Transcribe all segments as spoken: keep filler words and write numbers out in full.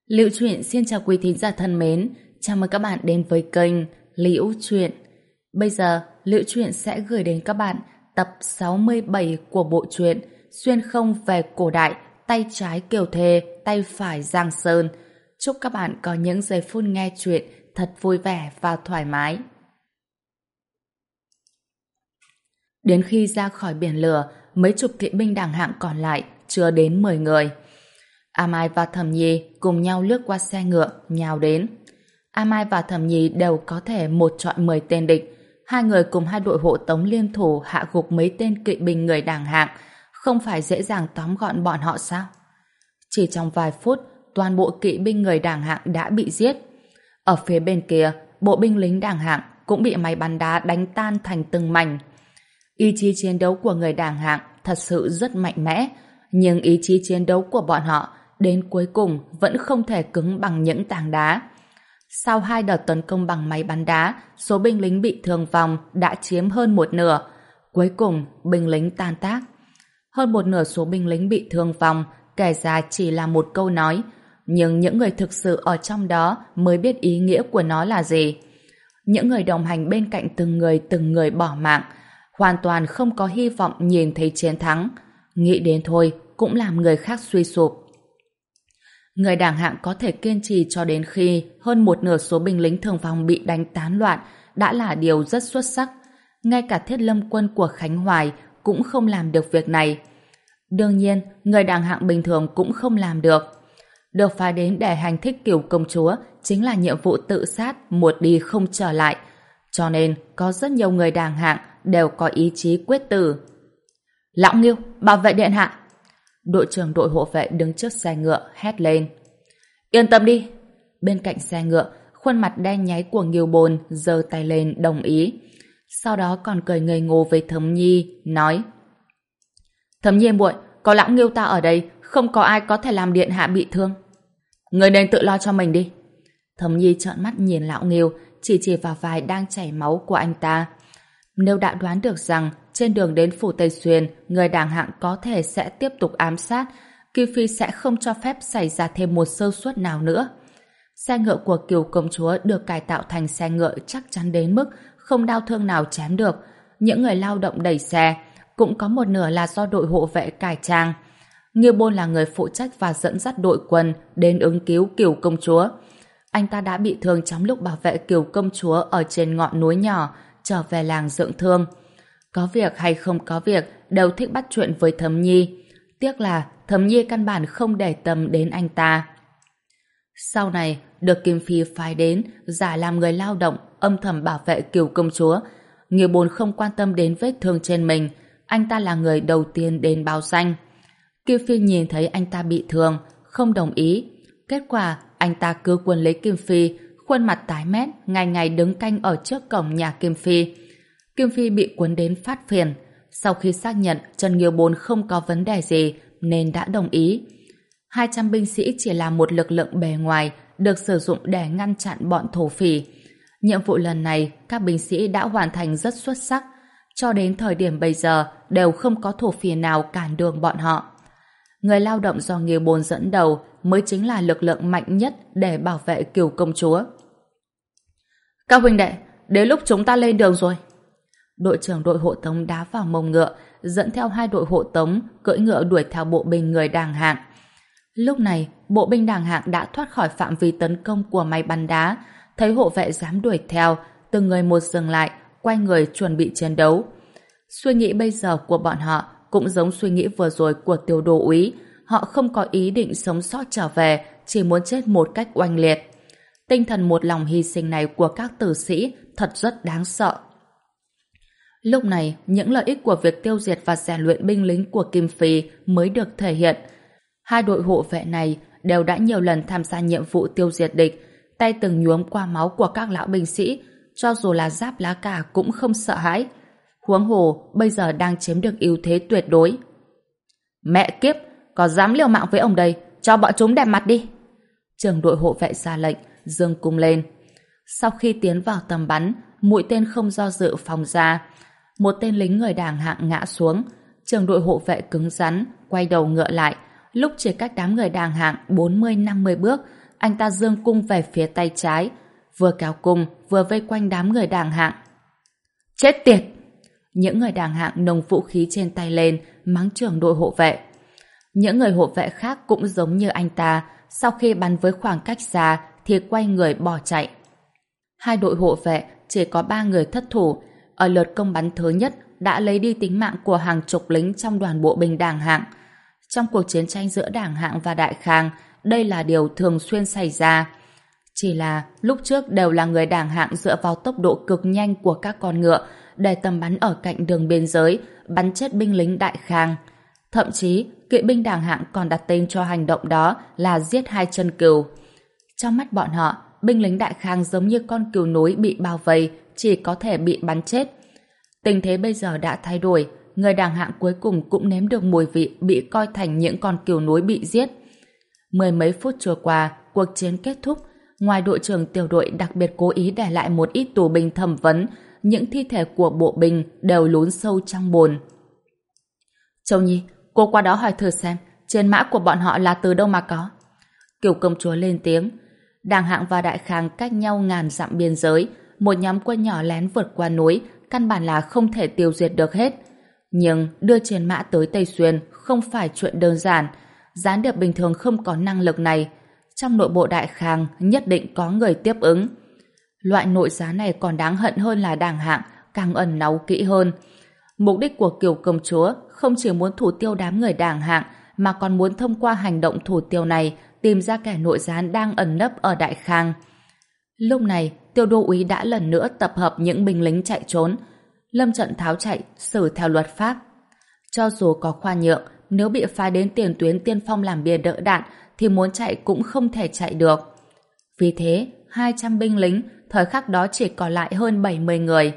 Liễu Chuyện xin chào quý thính giả thân mến, chào mừng các bạn đến với kênh Liễu Chuyện. Bây giờ, Liễu Chuyện sẽ gửi đến các bạn tập sáu mươi bảy của bộ truyện Xuyên không về cổ đại, tay trái Kiều Thề, tay phải Giang Sơn. Chúc các bạn có những giây phút nghe chuyện thật vui vẻ và thoải mái. Đến khi ra khỏi biển lửa, mấy chục kỵ binh đàng hạng còn lại chưa đến mười người. A Mai và Thẩm Nhi cùng nhau lướt qua xe ngựa, nhào đến. A Mai và Thẩm Nhi đều có thể một chọi mười tên địch. Hai người cùng hai đội hộ tống liên thủ hạ gục mấy tên kỵ binh người đàng hạng, không phải dễ dàng tóm gọn bọn họ sao? Chỉ trong vài phút, toàn bộ kỵ binh người đàng hạng đã bị giết. Ở phía bên kia, bộ binh lính đàng hạng cũng bị máy bắn đá đánh tan thành từng mảnh. Ý chí chiến đấu của người đàng hạng thật sự rất mạnh mẽ, nhưng ý chí chiến đấu của bọn họ đến cuối cùng vẫn không thể cứng bằng những tảng đá. Sau hai đợt tấn công bằng máy bắn đá, số binh lính bị thương vong đã chiếm hơn một nửa. Cuối cùng, binh lính tan tác. Hơn một nửa số binh lính bị thương vong kể ra chỉ là một câu nói, nhưng những người thực sự ở trong đó mới biết ý nghĩa của nó là gì. Những người đồng hành bên cạnh từng người từng người bỏ mạng, hoàn toàn không có hy vọng nhìn thấy chiến thắng. Nghĩ đến thôi cũng làm người khác suy sụp. Người đàng hạng có thể kiên trì cho đến khi hơn một nửa số binh lính thương vong bị đánh tán loạn đã là điều rất xuất sắc. Ngay cả Thiết Lâm quân của Khánh Hoài cũng không làm được việc này. Đương nhiên, người đàng hạng bình thường cũng không làm được. Được phái đến để hành thích Cửu công chúa chính là nhiệm vụ tự sát, một đi không trở lại. Cho nên, có rất nhiều người đàng hạng đều có ý chí quyết tử. Lão Nghiêu, bảo vệ điện hạ! Đội trưởng đội hộ vệ đứng trước xe ngựa hét lên. Yên tâm đi! Bên cạnh xe ngựa, khuôn mặt đen nháy của Nghiêu Bồn giơ tay lên đồng ý. Sau đó còn cười ngây ngô với Thẩm Nhi, nói: Thẩm Nhi muội, có lão Nghiêu ta ở đây, không có ai có thể làm điện hạ bị thương. Người nên tự lo cho mình đi. Thẩm Nhi trợn mắt nhìn lão Nghiêu, chỉ chỉ vào vai đang chảy máu của anh ta. Nếu đã đoán được rằng trên đường đến phủ Tây Xuyên, người đàng hạng có thể sẽ tiếp tục ám sát, Kiều Phi sẽ không cho phép xảy ra thêm một sơ suất nào nữa. Xe ngựa của Kiều công chúa được cải tạo thành xe ngựa chắc chắn đến mức không đau thương nào chém được. Những người lao động đẩy xe cũng có một nửa là do đội hộ vệ cải trang. Nghiêu Bôn là người phụ trách và dẫn dắt đội quân đến ứng cứu Kiều công chúa. Anh ta đã bị thương trong lúc bảo vệ Kiều công chúa ở trên ngọn núi nhỏ, trở về làng dưỡng thương. Có việc hay không có việc đều thích bắt chuyện với Thẩm Nhi. Tiếc là Thẩm Nhi căn bản không để tâm đến anh ta. Sau này được Kim Phi phái đến giả làm người lao động âm thầm bảo vệ Kiều công chúa. Nghiêu Bồn không quan tâm đến vết thương trên mình, anh ta là người đầu tiên đến báo danh. Kim Phi nhìn thấy anh ta bị thương, không đồng ý. Kết quả anh ta cứ quân lấy Kim Phi, khuôn mặt tái mét, ngày ngày đứng canh ở trước cổng nhà Kim Phi. Kim Phi bị cuốn đến phát phiền. Sau khi xác nhận Trần Nghiêu Bồn không có vấn đề gì nên đã đồng ý. Hai trăm binh sĩ chỉ là một lực lượng bề ngoài được sử dụng để ngăn chặn bọn thổ phỉ. Nhiệm vụ lần này các binh sĩ đã hoàn thành rất xuất sắc. Cho đến thời điểm bây giờ đều không có thổ phỉ nào cản đường bọn họ. Người lao động do Nghiêu Bồn dẫn đầu mới chính là lực lượng mạnh nhất để bảo vệ Kiều công chúa. Các huynh đệ, đến lúc chúng ta lên đường rồi. Đội trưởng đội hộ tống đá vào mông ngựa, dẫn theo hai đội hộ tống cưỡi ngựa đuổi theo bộ binh người đàng hạng. Lúc này, bộ binh đàng hạng đã thoát khỏi phạm vi tấn công của máy bắn đá, thấy hộ vệ dám đuổi theo, từng người một dừng lại, quay người chuẩn bị chiến đấu. Suy nghĩ bây giờ của bọn họ cũng giống suy nghĩ vừa rồi của Tiêu Đô úy, họ không có ý định sống sót trở về, chỉ muốn chết một cách oanh liệt. Tinh thần một lòng hy sinh này của các tử sĩ thật rất đáng sợ. Lúc này, những lợi ích của việc tiêu diệt và rèn luyện binh lính của Kim Phi mới được thể hiện. Hai đội hộ vệ này đều đã nhiều lần tham gia nhiệm vụ tiêu diệt địch, tay từng nhuốm qua máu của các lão binh sĩ, cho dù là Giáp Lá Cả cũng không sợ hãi. Huống hồ, bây giờ đang chiếm được ưu thế tuyệt đối. Mẹ kiếp, có dám liều mạng với ông đây, cho bọn chúng đẹp mặt đi. Trưởng đội hộ vệ ra lệnh, giương cung lên. Sau khi tiến vào tầm bắn, mũi tên không do dự phóng ra. Một tên lính người đàng hạng ngã xuống. Trưởng đội hộ vệ cứng rắn, quay đầu ngựa lại. Lúc chỉ cách đám người đàng hạng bốn mươi năm mươi bước, anh ta giương cung về phía tay trái, vừa kéo cung vừa vây quanh đám người đàng hạng. Chết tiệt! Những người đàng hạng nâng vũ khí trên tay lên, mắng trưởng đội hộ vệ. Những người hộ vệ khác cũng giống như anh ta, sau khi bắn với khoảng cách xa thì quay người bỏ chạy. Hai đội hộ vệ chỉ có ba người thất thủ, ở lượt công bắn thứ nhất đã lấy đi tính mạng của hàng chục lính trong đoàn bộ binh đàng hạng. Trong cuộc chiến tranh giữa đàng hạng và đại khang, đây là điều thường xuyên xảy ra. Chỉ là lúc trước đều là người đàng hạng dựa vào tốc độ cực nhanh của các con ngựa để tầm bắn ở cạnh đường biên giới, bắn chết binh lính đại khang. Thậm chí, kỵ binh đàng hạng còn đặt tên cho hành động đó là giết hai chân cừu. Trong mắt bọn họ, binh lính đại khang giống như con cừu núi bị bao vây, chỉ có thể bị bắn chết. Tình thế bây giờ đã thay đổi, người đàng hạng cuối cùng cũng nếm được mùi vị bị coi thành những con cừu núi bị giết. Mười mấy phút trôi qua, cuộc chiến kết thúc. Ngoài đội trưởng tiểu đội đặc biệt cố ý để lại một ít tù binh thẩm vấn, những thi thể của bộ binh đều lún sâu trong bùn. Châu Nhi, cô qua đó hỏi thử xem, trên mã của bọn họ là từ đâu mà có. Kiều công chúa lên tiếng. Đàng hạng và đại khang cách nhau ngàn dặm biên giới, một nhóm quân nhỏ lén vượt qua núi, căn bản là không thể tiêu diệt được hết. Nhưng đưa chiến mã tới Tây Xuyên không phải chuyện đơn giản, gián điệp bình thường không có năng lực này. Trong nội bộ đại khang nhất định có người tiếp ứng. Loại nội giá này còn đáng hận hơn là đàng hạng, càng ẩn náu kỹ hơn. Mục đích của Kiều công chúa không chỉ muốn thủ tiêu đám người đàng hạng, mà còn muốn thông qua hành động thủ tiêu này tìm ra kẻ nội gián đang ẩn nấp ở đại khang. Lúc này, Tiêu đô úy đã lần nữa tập hợp những binh lính chạy trốn. Lâm trận tháo chạy, xử theo luật pháp. Cho dù có khoan nhượng, nếu bị phái đến tiền tuyến tiên phong làm bia đỡ đạn, thì muốn chạy cũng không thể chạy được. Vì thế, hai trăm binh lính, thời khắc đó chỉ còn lại hơn bảy mươi người.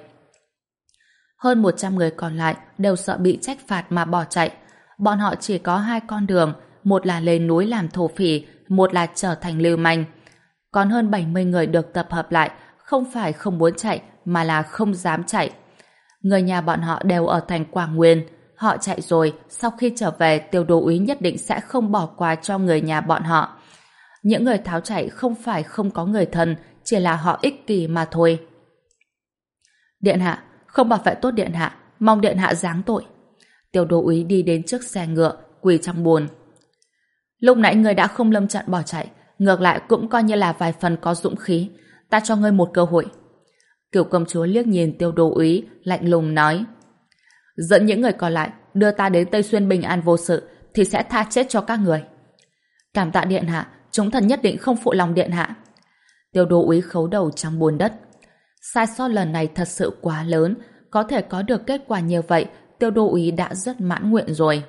Hơn một trăm người còn lại đều sợ bị trách phạt mà bỏ chạy. Bọn họ chỉ có hai con đường, một là lên núi làm thổ phỉ, một là trở thành lưu manh. Còn hơn bảy mươi người được tập hợp lại, không phải không muốn chạy, mà là không dám chạy. Người nhà bọn họ đều ở thành Quảng Nguyên. Họ chạy rồi, sau khi trở về, Tiêu đô úy nhất định sẽ không bỏ qua cho người nhà bọn họ. Những người tháo chạy không phải không có người thân, chỉ là họ ích kỷ mà thôi. Điện hạ, không bảo vệ tốt điện hạ, mong điện hạ giáng tội. Tiêu đô úy đi đến trước xe ngựa, quỳ trong bùn. Lúc nãy ngươi đã không lâm trận bỏ chạy, ngược lại cũng coi như là vài phần có dũng khí. Ta cho ngươi một cơ hội. Kiều công chúa liếc nhìn Tiêu đô úy, lạnh lùng nói: dẫn những người còn lại đưa ta đến Tây Xuyên bình an vô sự, thì sẽ tha chết cho các người. Cảm tạ điện hạ, chúng thần nhất định không phụ lòng điện hạ. Tiêu đô úy khấu đầu trong bùn đất. Sai sót lần này thật sự quá lớn, có thể có được kết quả như vậy, Tiêu đô úy đã rất mãn nguyện rồi.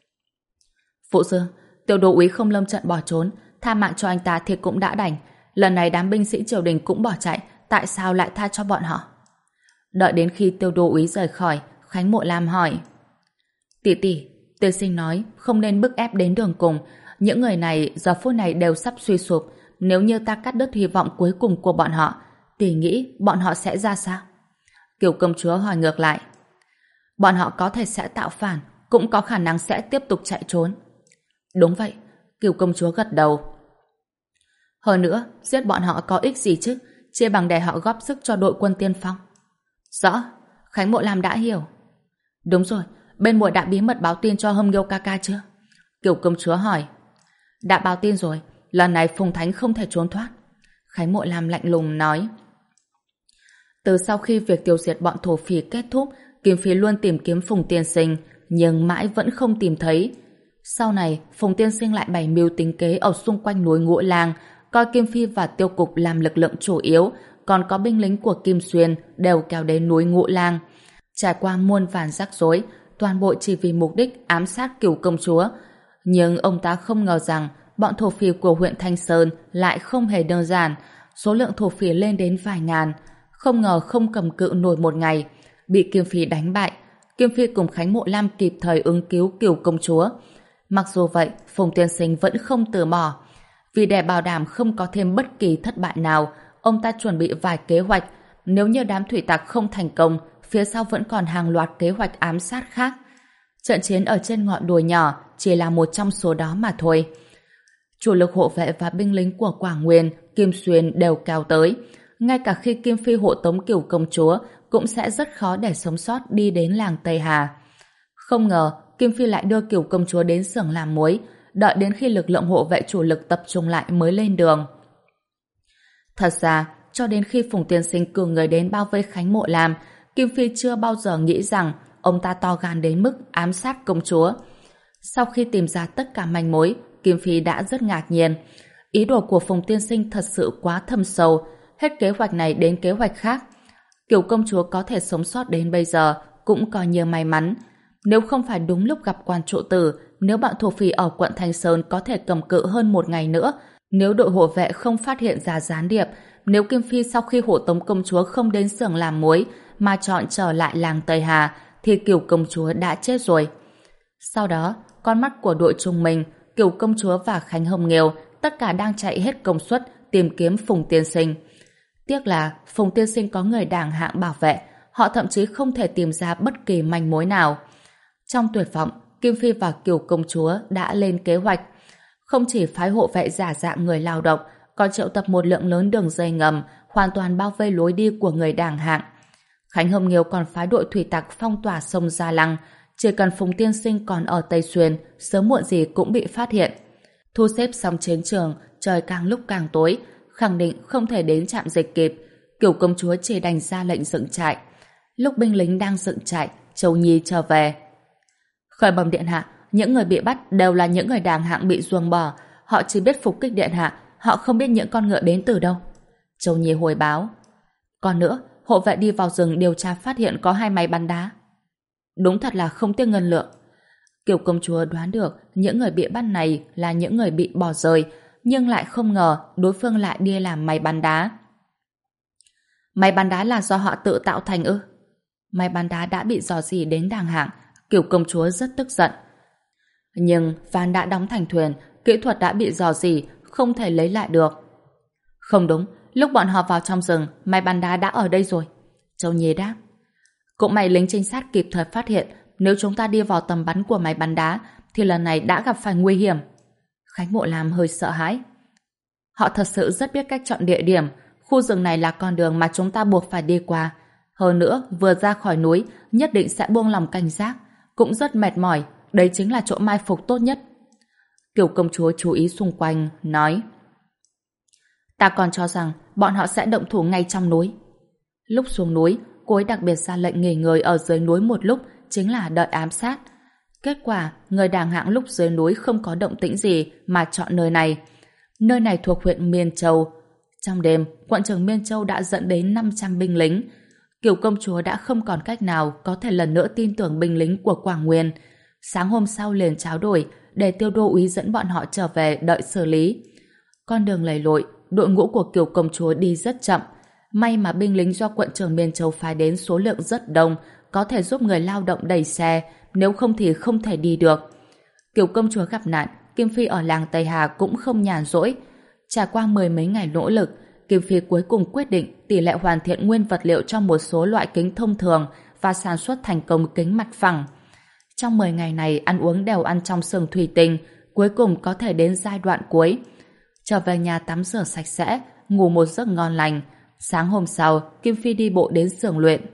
Phụ sư, Tiêu đô úy không lâm trận bỏ trốn, tha mạng cho anh ta thì cũng đã đành. Lần này đám binh sĩ triều đình cũng bỏ chạy, tại sao lại tha cho bọn họ? Đợi đến khi Tiêu đô úy rời khỏi, Khánh Mộ Lam hỏi: tỷ tỷ, Tiêu sinh nói không nên bức ép đến đường cùng. Những người này giờ phút này đều sắp suy sụp. Nếu như ta cắt đứt hy vọng cuối cùng của bọn họ, tỷ nghĩ bọn họ sẽ ra sao? Kiều công chúa hỏi ngược lại. Bọn họ có thể sẽ tạo phản, cũng có khả năng sẽ tiếp tục chạy trốn. Đúng vậy, Kiều công chúa gật đầu. Hơn nữa, giết bọn họ có ích gì chứ, chỉ bằng để họ góp sức cho đội quân tiên phong. Rõ, Khánh Mộ Lam đã hiểu. Đúng rồi, bên muội đã bí mật báo tin cho Hâm Nghiêu ca ca chưa? Kiều công chúa hỏi. Đã báo tin rồi, lần này Phùng Thánh không thể trốn thoát. Khánh Mộ Lam lạnh lùng nói. Từ sau khi việc tiêu diệt bọn thổ phỉ kết thúc, Kim Phi luôn tìm kiếm Phùng tiên sinh, nhưng mãi vẫn không tìm thấy. Sau này, Phùng tiên sinh lại bày mưu tính kế ở xung quanh núi Ngũ Lang, coi Kim Phi và Tiêu Cục làm lực lượng chủ yếu, còn có binh lính của Kim Xuyên đều kéo đến núi Ngũ Lang. Trải qua muôn vàn rắc rối, toàn bộ chỉ vì mục đích ám sát Cửu công chúa. Nhưng ông ta không ngờ rằng bọn thổ phỉ của huyện Thanh Sơn lại không hề đơn giản, số lượng thổ phỉ lên đến vài ngàn. Không ngờ không cầm cự nổi một ngày, bị Kim Phi đánh bại. Kim Phi cùng Khánh Mộ Lam kịp thời ứng cứu Cửu công chúa. Mặc dù vậy, Phùng tiên sinh vẫn không từ bỏ. Vì để bảo đảm không có thêm bất kỳ thất bại nào, ông ta chuẩn bị vài kế hoạch. Nếu như đám thủy tặc không thành công, phía sau vẫn còn hàng loạt kế hoạch ám sát khác. Trận chiến ở trên ngọn đồi nhỏ chỉ là một trong số đó mà thôi. Chủ lực hộ vệ và binh lính của Quảng Nguyên, Kim Xuyên đều kéo tới. Ngay cả khi Kim Phi hộ tống Cửu công chúa cũng sẽ rất khó để sống sót đi đến làng Tây Hà. Không ngờ Kim Phi lại đưa Cửu công chúa đến xưởng làm muối, đợi đến khi lực lượng hộ vệ chủ lực tập trung lại mới lên đường. Thật ra, cho đến khi Phùng Tiên Sinh cử người đến bao vây Khánh Mộ Lam, Kim Phi chưa bao giờ nghĩ rằng ông ta to gan đến mức ám sát công chúa. Sau khi tìm ra tất cả manh mối, Kim Phi đã rất ngạc nhiên. Ý đồ của Phùng Tiên Sinh thật sự quá thâm sâu, hết kế hoạch này đến kế hoạch khác. Cửu công chúa có thể sống sót đến bây giờ cũng coi như may mắn. Nếu không phải đúng lúc gặp quan trụ tử, nếu bọn thổ phỉ ở quận Thanh Sơn có thể cầm cự hơn một ngày nữa, nếu đội hộ vệ không phát hiện ra gián điệp, nếu Kim Phi sau khi hộ tống công chúa không đến xưởng làm muối mà chọn trở lại làng Tây Hà, thì Cửu công chúa đã chết rồi. Sau đó, con mắt của đội trung minh, Cửu công chúa và Khánh Hồng Nghiêu tất cả đang chạy hết công suất tìm kiếm Phùng Tiên Sinh. Tiếc là Phùng Tiên Sinh có người đàng hạng bảo vệ, họ thậm chí không thể tìm ra bất kỳ manh mối nào. Trong tuyệt vọng, Kim Phi và Cửu công chúa đã lên kế hoạch. Không chỉ phái hộ vệ giả dạng người lao động, còn triệu tập một lượng lớn đường dây ngầm, hoàn toàn bao vây lối đi của người đàng hạng. Khánh Hồng Nghiêu còn phái đội thủy tặc phong tỏa sông Gia Lăng, chỉ cần Phùng Tiên Sinh còn ở Tây Xuyên, sớm muộn gì cũng bị phát hiện. Thu xếp xong chiến trường, trời càng lúc càng tối, khẳng định không thể đến trạm dịch kịp. Cửu công chúa chỉ đành ra lệnh dựng trại. Lúc binh lính đang dựng trại, Châu Nhi trở về. Khởi bẩm điện hạ, những người bị bắt đều là những người đàng hạng bị ruồng bỏ. Họ chỉ biết phục kích điện hạ, họ không biết những con ngựa đến từ đâu. Châu Nhi hồi báo. Còn nữa, hộ vệ đi vào rừng điều tra phát hiện có hai máy bắn đá. Đúng thật là không tiếc ngân lượng. Cửu công chúa đoán được những người bị bắt này là những người bị bỏ rơi, nhưng lại không ngờ đối phương lại đi làm máy bắn đá. Máy bắn đá là do họ tự tạo thành ư? Máy bắn đá đã bị dò dỉ đến đàng hạng, Cửu công chúa rất tức giận. Nhưng ván đã đóng thành thuyền, kỹ thuật đã bị dò dỉ, không thể lấy lại được. Không đúng, lúc bọn họ vào trong rừng, máy bắn đá đã ở đây rồi. Châu Nhi đáp. Cũng may lính trinh sát kịp thời phát hiện, nếu chúng ta đi vào tầm bắn của máy bắn đá, thì lần này đã gặp phải nguy hiểm. Khánh Mộ Lam hơi sợ hãi. Họ thật sự rất biết cách chọn địa điểm, khu rừng này là con đường mà chúng ta buộc phải đi qua. Hơn nữa, vừa ra khỏi núi, nhất định sẽ buông lòng cảnh giác, cũng rất mệt mỏi, đây chính là chỗ mai phục tốt nhất. Cửu công chúa chú ý xung quanh, nói. Ta còn cho rằng bọn họ sẽ động thủ ngay trong núi. Lúc xuống núi, cô ấy đặc biệt ra lệnh nghỉ ngơi ở dưới núi một lúc, chính là đợi ám sát. Kết quả, người đàng hạng lúc dưới núi không có động tĩnh gì mà chọn nơi này. Nơi này thuộc huyện Miên Châu. Trong đêm, quận trưởng Miên Châu đã dẫn đến năm trăm binh lính. Cửu công chúa đã không còn cách nào có thể lần nữa tin tưởng binh lính của Quảng Nguyên. Sáng hôm sau liền tráo đổi để Tiêu đô úy dẫn bọn họ trở về đợi xử lý. Con đường lầy lội, đội ngũ của Cửu công chúa đi rất chậm. May mà binh lính do quận trưởng Miên Châu phái đến số lượng rất đông, có thể giúp người lao động đẩy xe, nếu không thì không thể đi được. Cửu công chúa gặp nạn, Kim Phi ở làng Tây Hà cũng không nhàn rỗi. Trải qua mười mấy ngày nỗ lực, Kim Phi cuối cùng quyết định tỷ lệ hoàn thiện nguyên vật liệu cho một số loại kính thông thường và sản xuất thành công kính mặt phẳng. Trong mười ngày này ăn uống đều ăn trong xưởng thủy tinh, cuối cùng có thể đến giai đoạn cuối. Trở về nhà tắm rửa sạch sẽ, ngủ một giấc ngon lành. Sáng hôm sau, Kim Phi đi bộ đến xưởng luyện.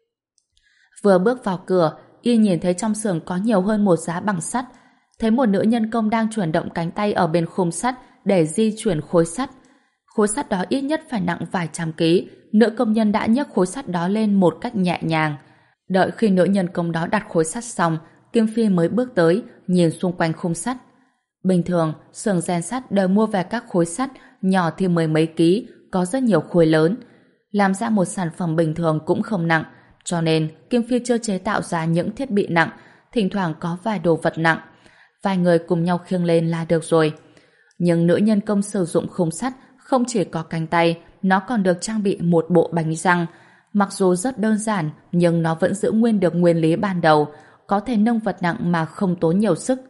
Vừa bước vào cửa, y nhìn thấy trong xưởng có nhiều hơn một giá bằng sắt. Thấy một nữ nhân công đang chuyển động cánh tay ở bên khung sắt để di chuyển khối sắt. Khối sắt đó ít nhất phải nặng vài trăm ký. Nữ công nhân đã nhấc khối sắt đó lên một cách nhẹ nhàng. Đợi khi nữ nhân công đó đặt khối sắt xong, Kim Phi mới bước tới, nhìn xung quanh khung sắt. Bình thường, xưởng rèn sắt đều mua về các khối sắt, nhỏ thì mười mấy ký, có rất nhiều khối lớn. Làm ra một sản phẩm bình thường cũng không nặng, cho nên Kim Phi chưa chế tạo ra những thiết bị nặng, thỉnh thoảng có vài đồ vật nặng. Vài người cùng nhau khiêng lên là được rồi. Nhưng nữ nhân công sử dụng khung sắt không chỉ có cánh tay, nó còn được trang bị một bộ bánh răng. Mặc dù rất đơn giản, nhưng nó vẫn giữ nguyên được nguyên lý ban đầu, có thể nâng vật nặng mà không tốn nhiều sức.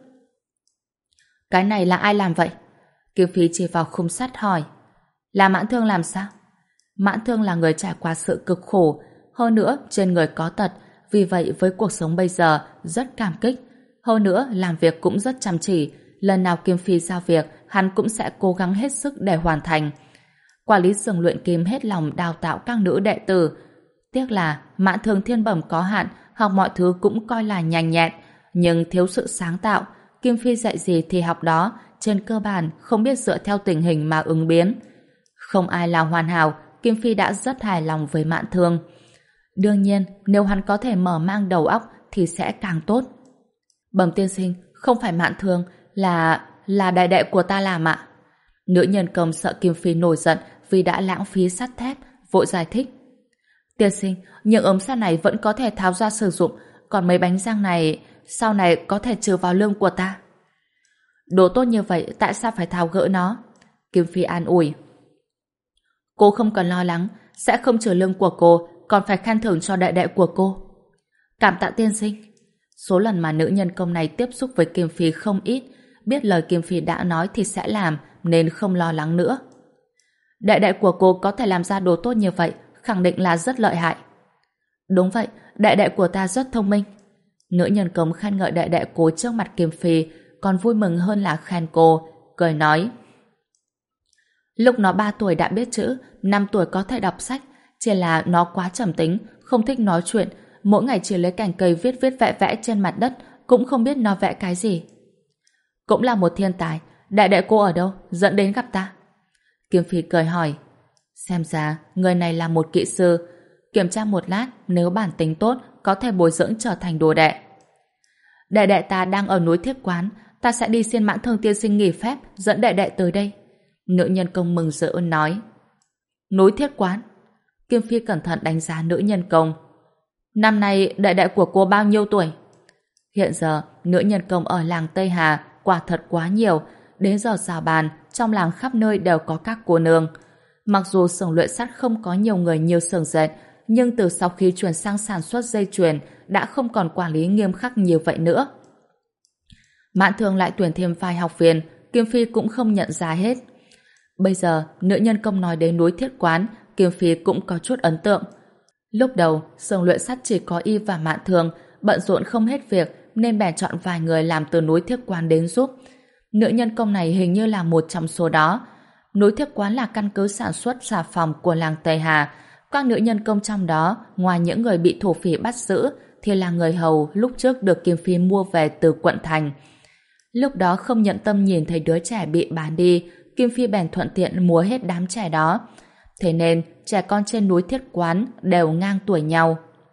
Cái này là ai làm vậy? Kim Phi chỉ vào khung sắt hỏi. Là Mãn Thương làm sao? Mãn Thương là người trải qua sự cực khổ, hơn nữa trên người có tật, vì vậy với cuộc sống bây giờ rất cảm kích. Hơn nữa làm việc cũng rất chăm chỉ, lần nào Kim Phi giao việc, hắn cũng sẽ cố gắng hết sức để hoàn thành. Quản lý xưởng luyện kim hết lòng đào tạo các nữ đệ tử. Tiếc là Mạn Thường thiên bẩm có hạn, học mọi thứ cũng coi là nhanh nhẹn, nhưng thiếu sự sáng tạo. Kim Phi dạy gì thì học đó, trên cơ bản không biết dựa theo tình hình mà ứng biến. Không ai là hoàn hảo, Kim Phi đã rất hài lòng với Mạn Thường. Đương nhiên, nếu hắn có thể mở mang đầu óc thì sẽ càng tốt. Bẩm tiên sinh, không phải Mạn Thường, là... là đại đệ của ta làm ạ. Nữ nhân công sợ Kim Phi nổi giận vì đã lãng phí sắt thép, vội giải thích. Tiên sinh, những ống sắt này vẫn có thể tháo ra sử dụng, còn mấy bánh răng này sau này có thể trừ vào lương của ta. Đồ tốt như vậy, tại sao phải tháo gỡ nó? Kim Phi an ủi. Cô không cần lo lắng, sẽ không trừ lương của cô, còn phải khen thưởng cho đại đệ của cô. Cảm tạ tiên sinh. Số lần mà nữ nhân công này tiếp xúc với Kim Phi không ít, biết lời Kim Phi đã nói thì sẽ làm, nên không lo lắng nữa. Đại đệ của cô có thể làm ra đồ tốt như vậy, khẳng định là rất lợi hại. Đúng vậy, đại đệ của ta rất thông minh. Nữ nhân công khen ngợi đại đệ cô trước mặt Kim Phi, còn vui mừng hơn là khen cô, cười nói. Lúc nó ba tuổi đã biết chữ, năm tuổi có thể đọc sách, chỉ là nó quá trầm tính, không thích nói chuyện, mỗi ngày chỉ lấy cành cây viết viết vẽ vẽ trên mặt đất, cũng không biết nó vẽ cái gì. Cũng là một thiên tài, đại đệ cô ở đâu, dẫn đến gặp ta. Kim Phi cười hỏi. Xem ra, người này là một kỹ sư, kiểm tra một lát, nếu bản tính tốt, có thể bồi dưỡng trở thành đồ đệ. Đại đệ ta đang ở núi Thiết Quán, ta sẽ đi xin Mãn Thương tiên sinh nghỉ phép, dẫn đại đệ tới đây. Nữ nhân công mừng rỡ nói. Núi Thiết Quán? Kim Phi cẩn thận đánh giá nữ nhân công. Năm nay đại đệ của cô bao nhiêu tuổi? Hiện giờ, nữ nhân công ở làng Tây Hà quả thật quá nhiều, đến giờ rào bàn, trong làng khắp nơi đều có các cô nương. Mặc dù xưởng luyện sắt không có nhiều người như xưởng dệt, nhưng từ sau khi chuyển sang sản xuất dây chuyền đã không còn quản lý nghiêm khắc như vậy nữa. Mạn Thường lại tuyển thêm vài học viên, Kim Phi cũng không nhận ra hết. Bây giờ, nữ nhân công nói đến núi Thiết Quán, Kim Phi cũng có chút ấn tượng. Lúc đầu, xưởng luyện sắt chỉ có y và Mạn Thường, bận rộn không hết việc nên bèn chọn vài người làm từ núi Thiết Quán đến giúp. Nữ nhân công này hình như là một trong số đó. Núi Thiết Quán là căn cứ sản xuất xà phòng của làng Tây Hà. Các nữ nhân công trong đó, ngoài những người bị thổ phỉ bắt giữ, thì là người hầu lúc trước được Kim Phi mua về từ quận thành. Lúc đó không nhận tâm nhìn thấy đứa trẻ bị bán đi, Kim Phi bèn thuận tiện mua hết đám trẻ đó. Thế nên, trẻ con trên núi Thiết Quán đều ngang tuổi nhau.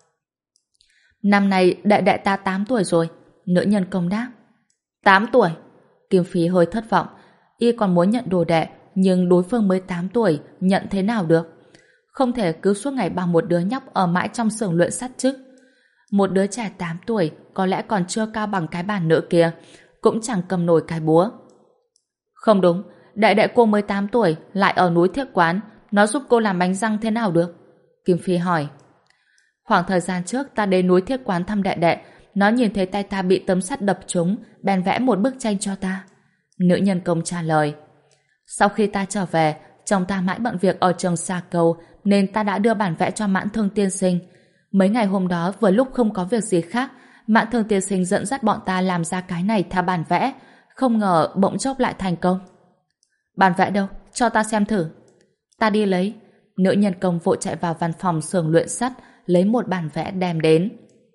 Năm nay đại đệ ta tám tuổi rồi, nữ nhân công đáp. tám tuổi? Kim Phi hơi thất vọng, y còn muốn nhận đồ đệ, nhưng đối phương mới tám tuổi, nhận thế nào được? Không thể cứ suốt ngày bằng một đứa nhóc ở mãi trong xưởng luyện sắt chứ. Một đứa trẻ tám tuổi có lẽ còn chưa cao bằng cái bàn nữa kia, cũng chẳng cầm nổi cái búa. Không đúng, đại đệ cô mới tám tuổi, lại ở núi Thiết Quán, nó giúp cô làm bánh răng thế nào được? Kim Phi hỏi. Khoảng thời gian trước ta đến núi Thiết Quán thăm đại đệ, nó nhìn thấy tay ta bị tấm sắt đập trúng, bèn vẽ một bức tranh cho ta. Nữ nhân công trả lời. Sau khi ta trở về, chồng ta mãi bận việc ở trường Sa Câu, nên ta đã đưa bản vẽ cho Mãn Thương tiên sinh. Mấy ngày hôm đó vừa lúc không có việc gì khác, Mãn Thương tiên sinh dẫn dắt bọn ta làm ra cái này theo bản vẽ, không ngờ bỗng chốc lại thành công. Bản vẽ đâu? Cho ta xem thử. Ta đi lấy. Nữ nhân công vội chạy vào văn phòng xưởng luyện sắt, lấy một bản vẽ đem đến.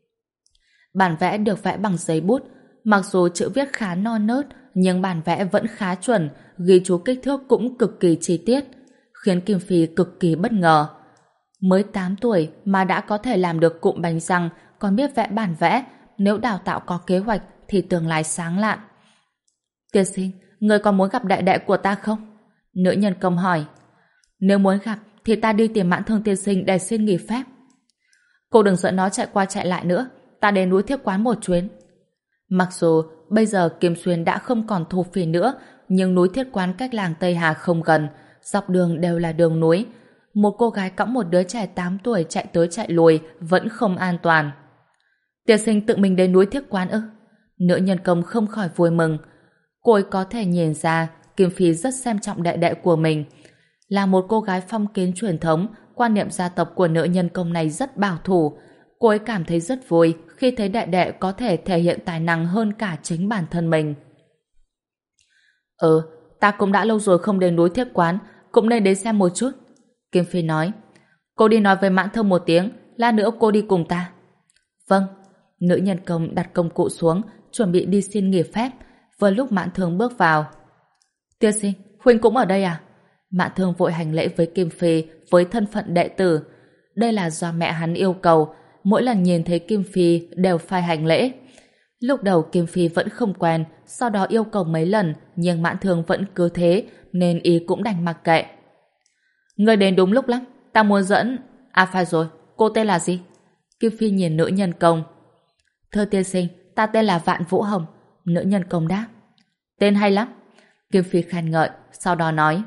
Bản vẽ được vẽ bằng giấy bút, mặc dù chữ viết khá non nớt, nhưng bản vẽ vẫn khá chuẩn, ghi chú kích thước cũng cực kỳ chi tiết, khiến Kim Phi cực kỳ bất ngờ. Mới tám tuổi mà đã có thể làm được cụm bánh răng, còn biết vẽ bản vẽ, nếu đào tạo có kế hoạch thì tương lai sáng lạn. Tiên sinh, người còn muốn gặp đại đệ của ta không? Nữ nhân công hỏi. Nếu muốn gặp thì ta đi tìm Mãn Thương tiên sinh để xin nghỉ phép. Cô đừng sợ nó chạy qua chạy lại nữa, ta đến núi Thiết Quán một chuyến. Mặc dù bây giờ Kim Xuyên đã không còn thổ phỉ nữa, nhưng núi Thiết Quán cách làng Tây Hà không gần, dọc đường đều là đường núi. Một cô gái cõng một đứa trẻ tám tuổi chạy tới chạy lùi vẫn không an toàn. Tiên sinh tự mình đến núi Thiết Quán ư? Nữ nhân công không khỏi vui mừng. Cô ấy có thể nhìn ra Kim Phi rất xem trọng đệ đệ của mình. Là một cô gái phong kiến truyền thống, quan niệm gia tộc của nữ nhân công này rất bảo thủ. Cô ấy cảm thấy rất vui khi thấy đệ đệ có thể thể hiện tài năng hơn cả chính bản thân mình. Ừ, ta cũng đã lâu rồi không đến núi Thiết Quán, cũng nên đến xem một chút. Kim Phi nói. Cô đi nói với Mãn Thương một tiếng, lát nữa cô đi cùng ta. Vâng. Nữ nhân công đặt công cụ xuống, chuẩn bị đi xin nghỉ phép. Vừa lúc Mãn Thương bước vào. Tiên sinh, huynh cũng ở đây à? Mãn Thương vội hành lễ với Kim Phi với thân phận đệ tử. Đây là do mẹ hắn yêu cầu, mỗi lần nhìn thấy Kim Phi đều phải hành lễ. Lúc đầu Kim Phi vẫn không quen, sau đó yêu cầu mấy lần, nhưng Mãn Thương vẫn cứ thế, nên ý cũng đành mặc kệ. Người đến đúng lúc lắm, ta muốn dẫn... À phải rồi, cô tên là gì? Kim Phi nhìn nữ nhân công. Thưa tiên sinh, ta tên là Vạn Vũ Hồng. Nữ nhân công đáp. Tên hay lắm. Kim Phi khen ngợi, sau đó nói.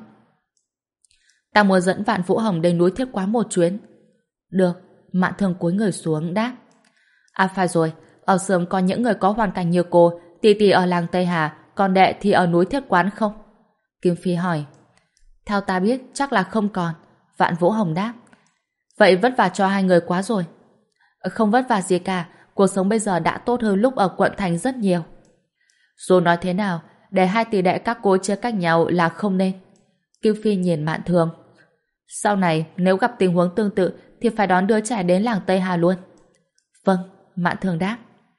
Ta muốn dẫn Vạn Vũ Hồng đến núi Thiết Quán một chuyến. Được, Mạn Thương cúi người xuống đáp. À phải rồi, ở xưởng có những người có hoàn cảnh như cô, tỷ tỷ ở làng Tây Hà, còn đệ thì ở núi Thiết Quán không? Kim Phi hỏi. Theo ta biết, chắc là không còn. Vạn Vũ Hồng đáp. Vậy vất vả cho hai người quá rồi. Không vất vả gì cả, cuộc sống bây giờ đã tốt hơn lúc ở quận thành rất nhiều. Dù nói thế nào, để hai tỷ đệ các cô chia cách nhau là không nên. Kim Phi nhìn Mạn Thương. Sau này, nếu gặp tình huống tương tự thì phải đón đứa trẻ đến làng Tây Hà luôn. Vâng, Mạn Thương đáp.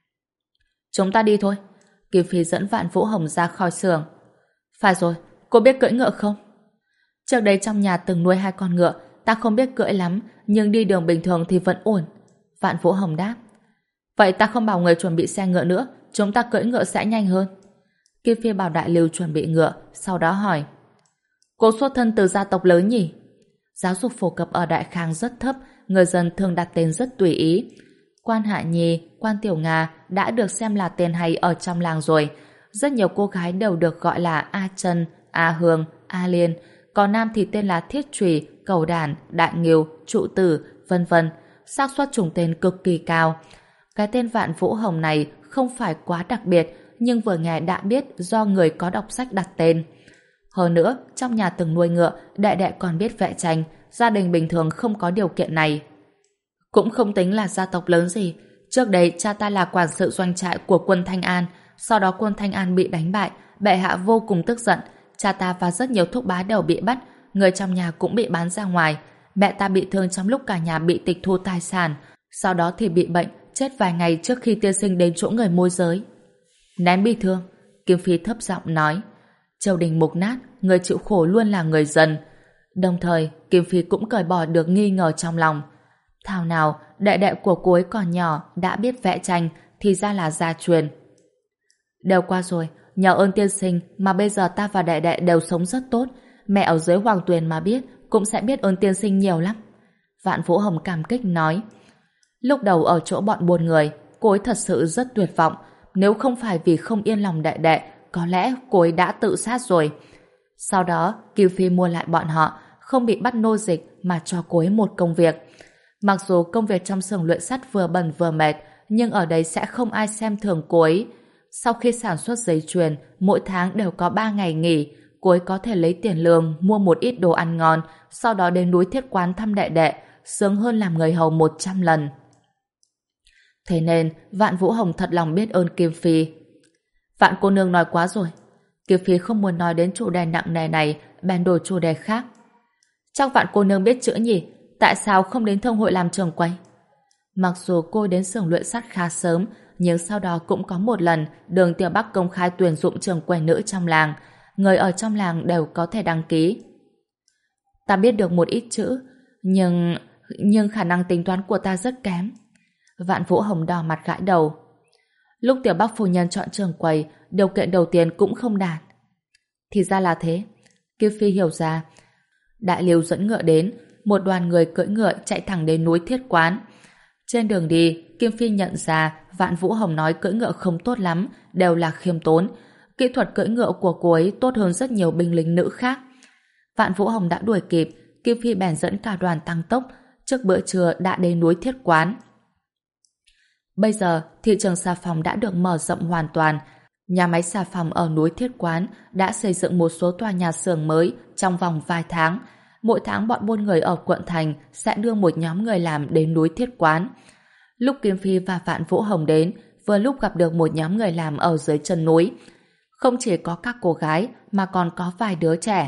Chúng ta đi thôi. Kim Phi dẫn Vạn Vũ Hồng ra khỏi xưởng. Phải rồi, cô biết cưỡi ngựa không? Trước đây trong nhà từng nuôi hai con ngựa, ta không biết cưỡi lắm, nhưng đi đường bình thường thì vẫn ổn. Vạn Vũ Hồng đáp. Vậy ta không bảo người chuẩn bị xe ngựa nữa, chúng ta cưỡi ngựa sẽ nhanh hơn. Kim Phi bảo Đại Lưu chuẩn bị ngựa, sau đó hỏi. Cô xuất thân từ gia tộc lớn nhỉ? Giáo dục phổ cập ở Đại Khang rất thấp, người dân thường đặt tên rất tùy ý. Quan Hạ Nhi, Quan Tiểu Nga đã được xem là tên hay ở trong làng rồi. Rất nhiều cô gái đều được gọi là A Trân, A Hương, A Liên, còn nam thì tên là Thiết Trùy, Cầu Đản, Đại Nghiêu, Trụ Tử, vân vân. Xác suất trùng tên cực kỳ cao. Cái tên Vạn Vũ Hồng này không phải quá đặc biệt, nhưng vừa nghe đã biết do người có đọc sách đặt tên. Hơn nữa, trong nhà từng nuôi ngựa, đệ đệ còn biết vẽ tranh, gia đình bình thường không có điều kiện này. Cũng không tính là gia tộc lớn gì. Trước đây cha ta là quản sự doanh trại của quân Thanh An, sau đó quân Thanh An bị đánh bại, bệ hạ vô cùng tức giận, cha ta và rất nhiều thúc bá đều bị bắt, người trong nhà cũng bị bán ra ngoài. Mẹ ta bị thương trong lúc cả nhà bị tịch thu tài sản, sau đó thì bị bệnh, chết vài ngày trước khi tiên sinh đến chỗ người môi giới. Nén bi thương, Kim Phi thấp giọng nói. Triều đình mục nát, người chịu khổ luôn là người dân. Đồng thời, Kim Phi cũng cởi bỏ được nghi ngờ trong lòng. Thảo nào, đệ đệ của cô ấy còn nhỏ đã biết vẽ tranh, thì ra là gia truyền. Đều qua rồi, nhờ ơn tiên sinh mà bây giờ ta và đệ đệ đều sống rất tốt. Mẹ ở dưới Hoàng Tuyền mà biết, cũng sẽ biết ơn tiên sinh nhiều lắm. Vạn Vũ Hồng cảm kích nói. Lúc đầu ở chỗ bọn buôn người, cô ấy thật sự rất tuyệt vọng. Nếu không phải vì không yên lòng đệ đệ, có lẽ cô ấy đã tự sát rồi. Sau đó, Kiều Phi mua lại bọn họ, không bị bắt nô dịch mà cho cô ấy một công việc. Mặc dù công việc trong xưởng luyện sắt vừa bẩn vừa mệt, nhưng ở đây sẽ không ai xem thường cô ấy. Sau khi sản xuất giấy chuyền, mỗi tháng đều có ba ngày nghỉ, cô ấy có thể lấy tiền lương mua một ít đồ ăn ngon, sau đó đến núi Thiết Quán thăm đệ đệ, sướng hơn làm người hầu một trăm lần. Thế nên, Vạn Vũ Hồng thật lòng biết ơn Kim Phi. Vạn cô nương nói quá rồi. Kim Phi không muốn nói đến chủ đề nặng nề này, bèn đổi chủ đề khác. Chắc Vạn cô nương biết chữ nhỉ? Tại sao không đến thương hội làm trường quay? Mặc dù cô đến xưởng luyện sắt khá sớm, nhưng sau đó cũng có một lần Đường Tiểu Bắc công khai tuyển dụng trường quay nữ trong làng. Người ở trong làng đều có thể đăng ký. Ta biết được một ít chữ, nhưng nhưng khả năng tính toán của ta rất kém. Vạn Vũ Hồng đỏ mặt gãi đầu. Lúc Tiểu Bắc phu nhân chọn trường quầy, điều kiện đầu tiên cũng không đạt. Thì ra là thế. Kim Phi hiểu ra. Đại Liêu dẫn ngựa đến, một đoàn người cưỡi ngựa chạy thẳng đến núi Thiết Quán. Trên đường đi, Kim Phi nhận ra Vạn Vũ Hồng nói cưỡi ngựa không tốt lắm, đều là khiêm tốn. Kỹ thuật cưỡi ngựa của cô ấy tốt hơn rất nhiều binh lính nữ khác. Vạn Vũ Hồng đã đuổi kịp, Kim Phi bèn dẫn cả đoàn tăng tốc, trước bữa trưa đã đến núi Thiết Quán. Bây giờ, thị trường xà phòng đã được mở rộng hoàn toàn. Nhà máy xà phòng ở núi Thiết Quán đã xây dựng một số tòa nhà xưởng mới trong vòng vài tháng. Mỗi tháng bọn buôn người ở quận thành sẽ đưa một nhóm người làm đến núi Thiết Quán. Lúc Kim Phi và Vạn Vũ Hồng đến, vừa lúc gặp được một nhóm người làm ở dưới chân núi. Không chỉ có các cô gái mà còn có vài đứa trẻ.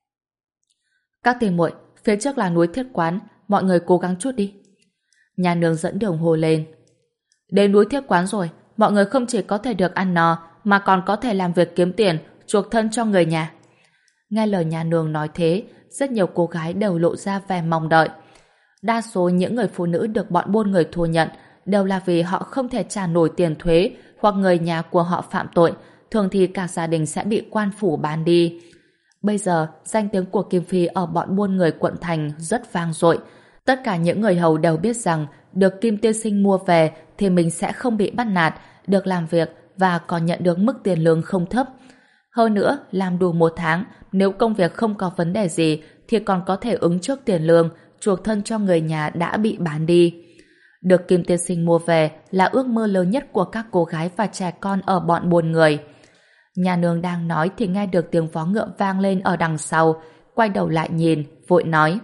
Các tỷ muội, phía trước là núi Thiết Quán, mọi người cố gắng chút đi. Nhà nương dẫn đường hô lên. Đến núi Thiết Quán rồi, mọi người không chỉ có thể được ăn no mà còn có thể làm việc kiếm tiền, chuộc thân cho người nhà. Nghe lời nhà nương nói thế, rất nhiều cô gái đều lộ ra vẻ mong đợi. Đa số những người phụ nữ được bọn buôn người thu nhận đều là vì họ không thể trả nổi tiền thuế hoặc người nhà của họ phạm tội, thường thì cả gia đình sẽ bị quan phủ bán đi. Bây giờ, danh tiếng của Kim Phi ở bọn buôn người quận thành rất vang dội. Tất cả những người hầu đều biết rằng được Kim tiên sinh mua về thì mình sẽ không bị bắt nạt, được làm việc và còn nhận được mức tiền lương không thấp. Hơn nữa, làm đủ một tháng, nếu công việc không có vấn đề gì thì còn có thể ứng trước tiền lương, chuộc thân cho người nhà đã bị bán đi. Được Kim tiên sinh mua về là ước mơ lớn nhất của các cô gái và trẻ con ở bọn buôn người. Nhà nương đang nói thì nghe được tiếng vó ngựa vang lên ở đằng sau, quay đầu lại nhìn, vội nói.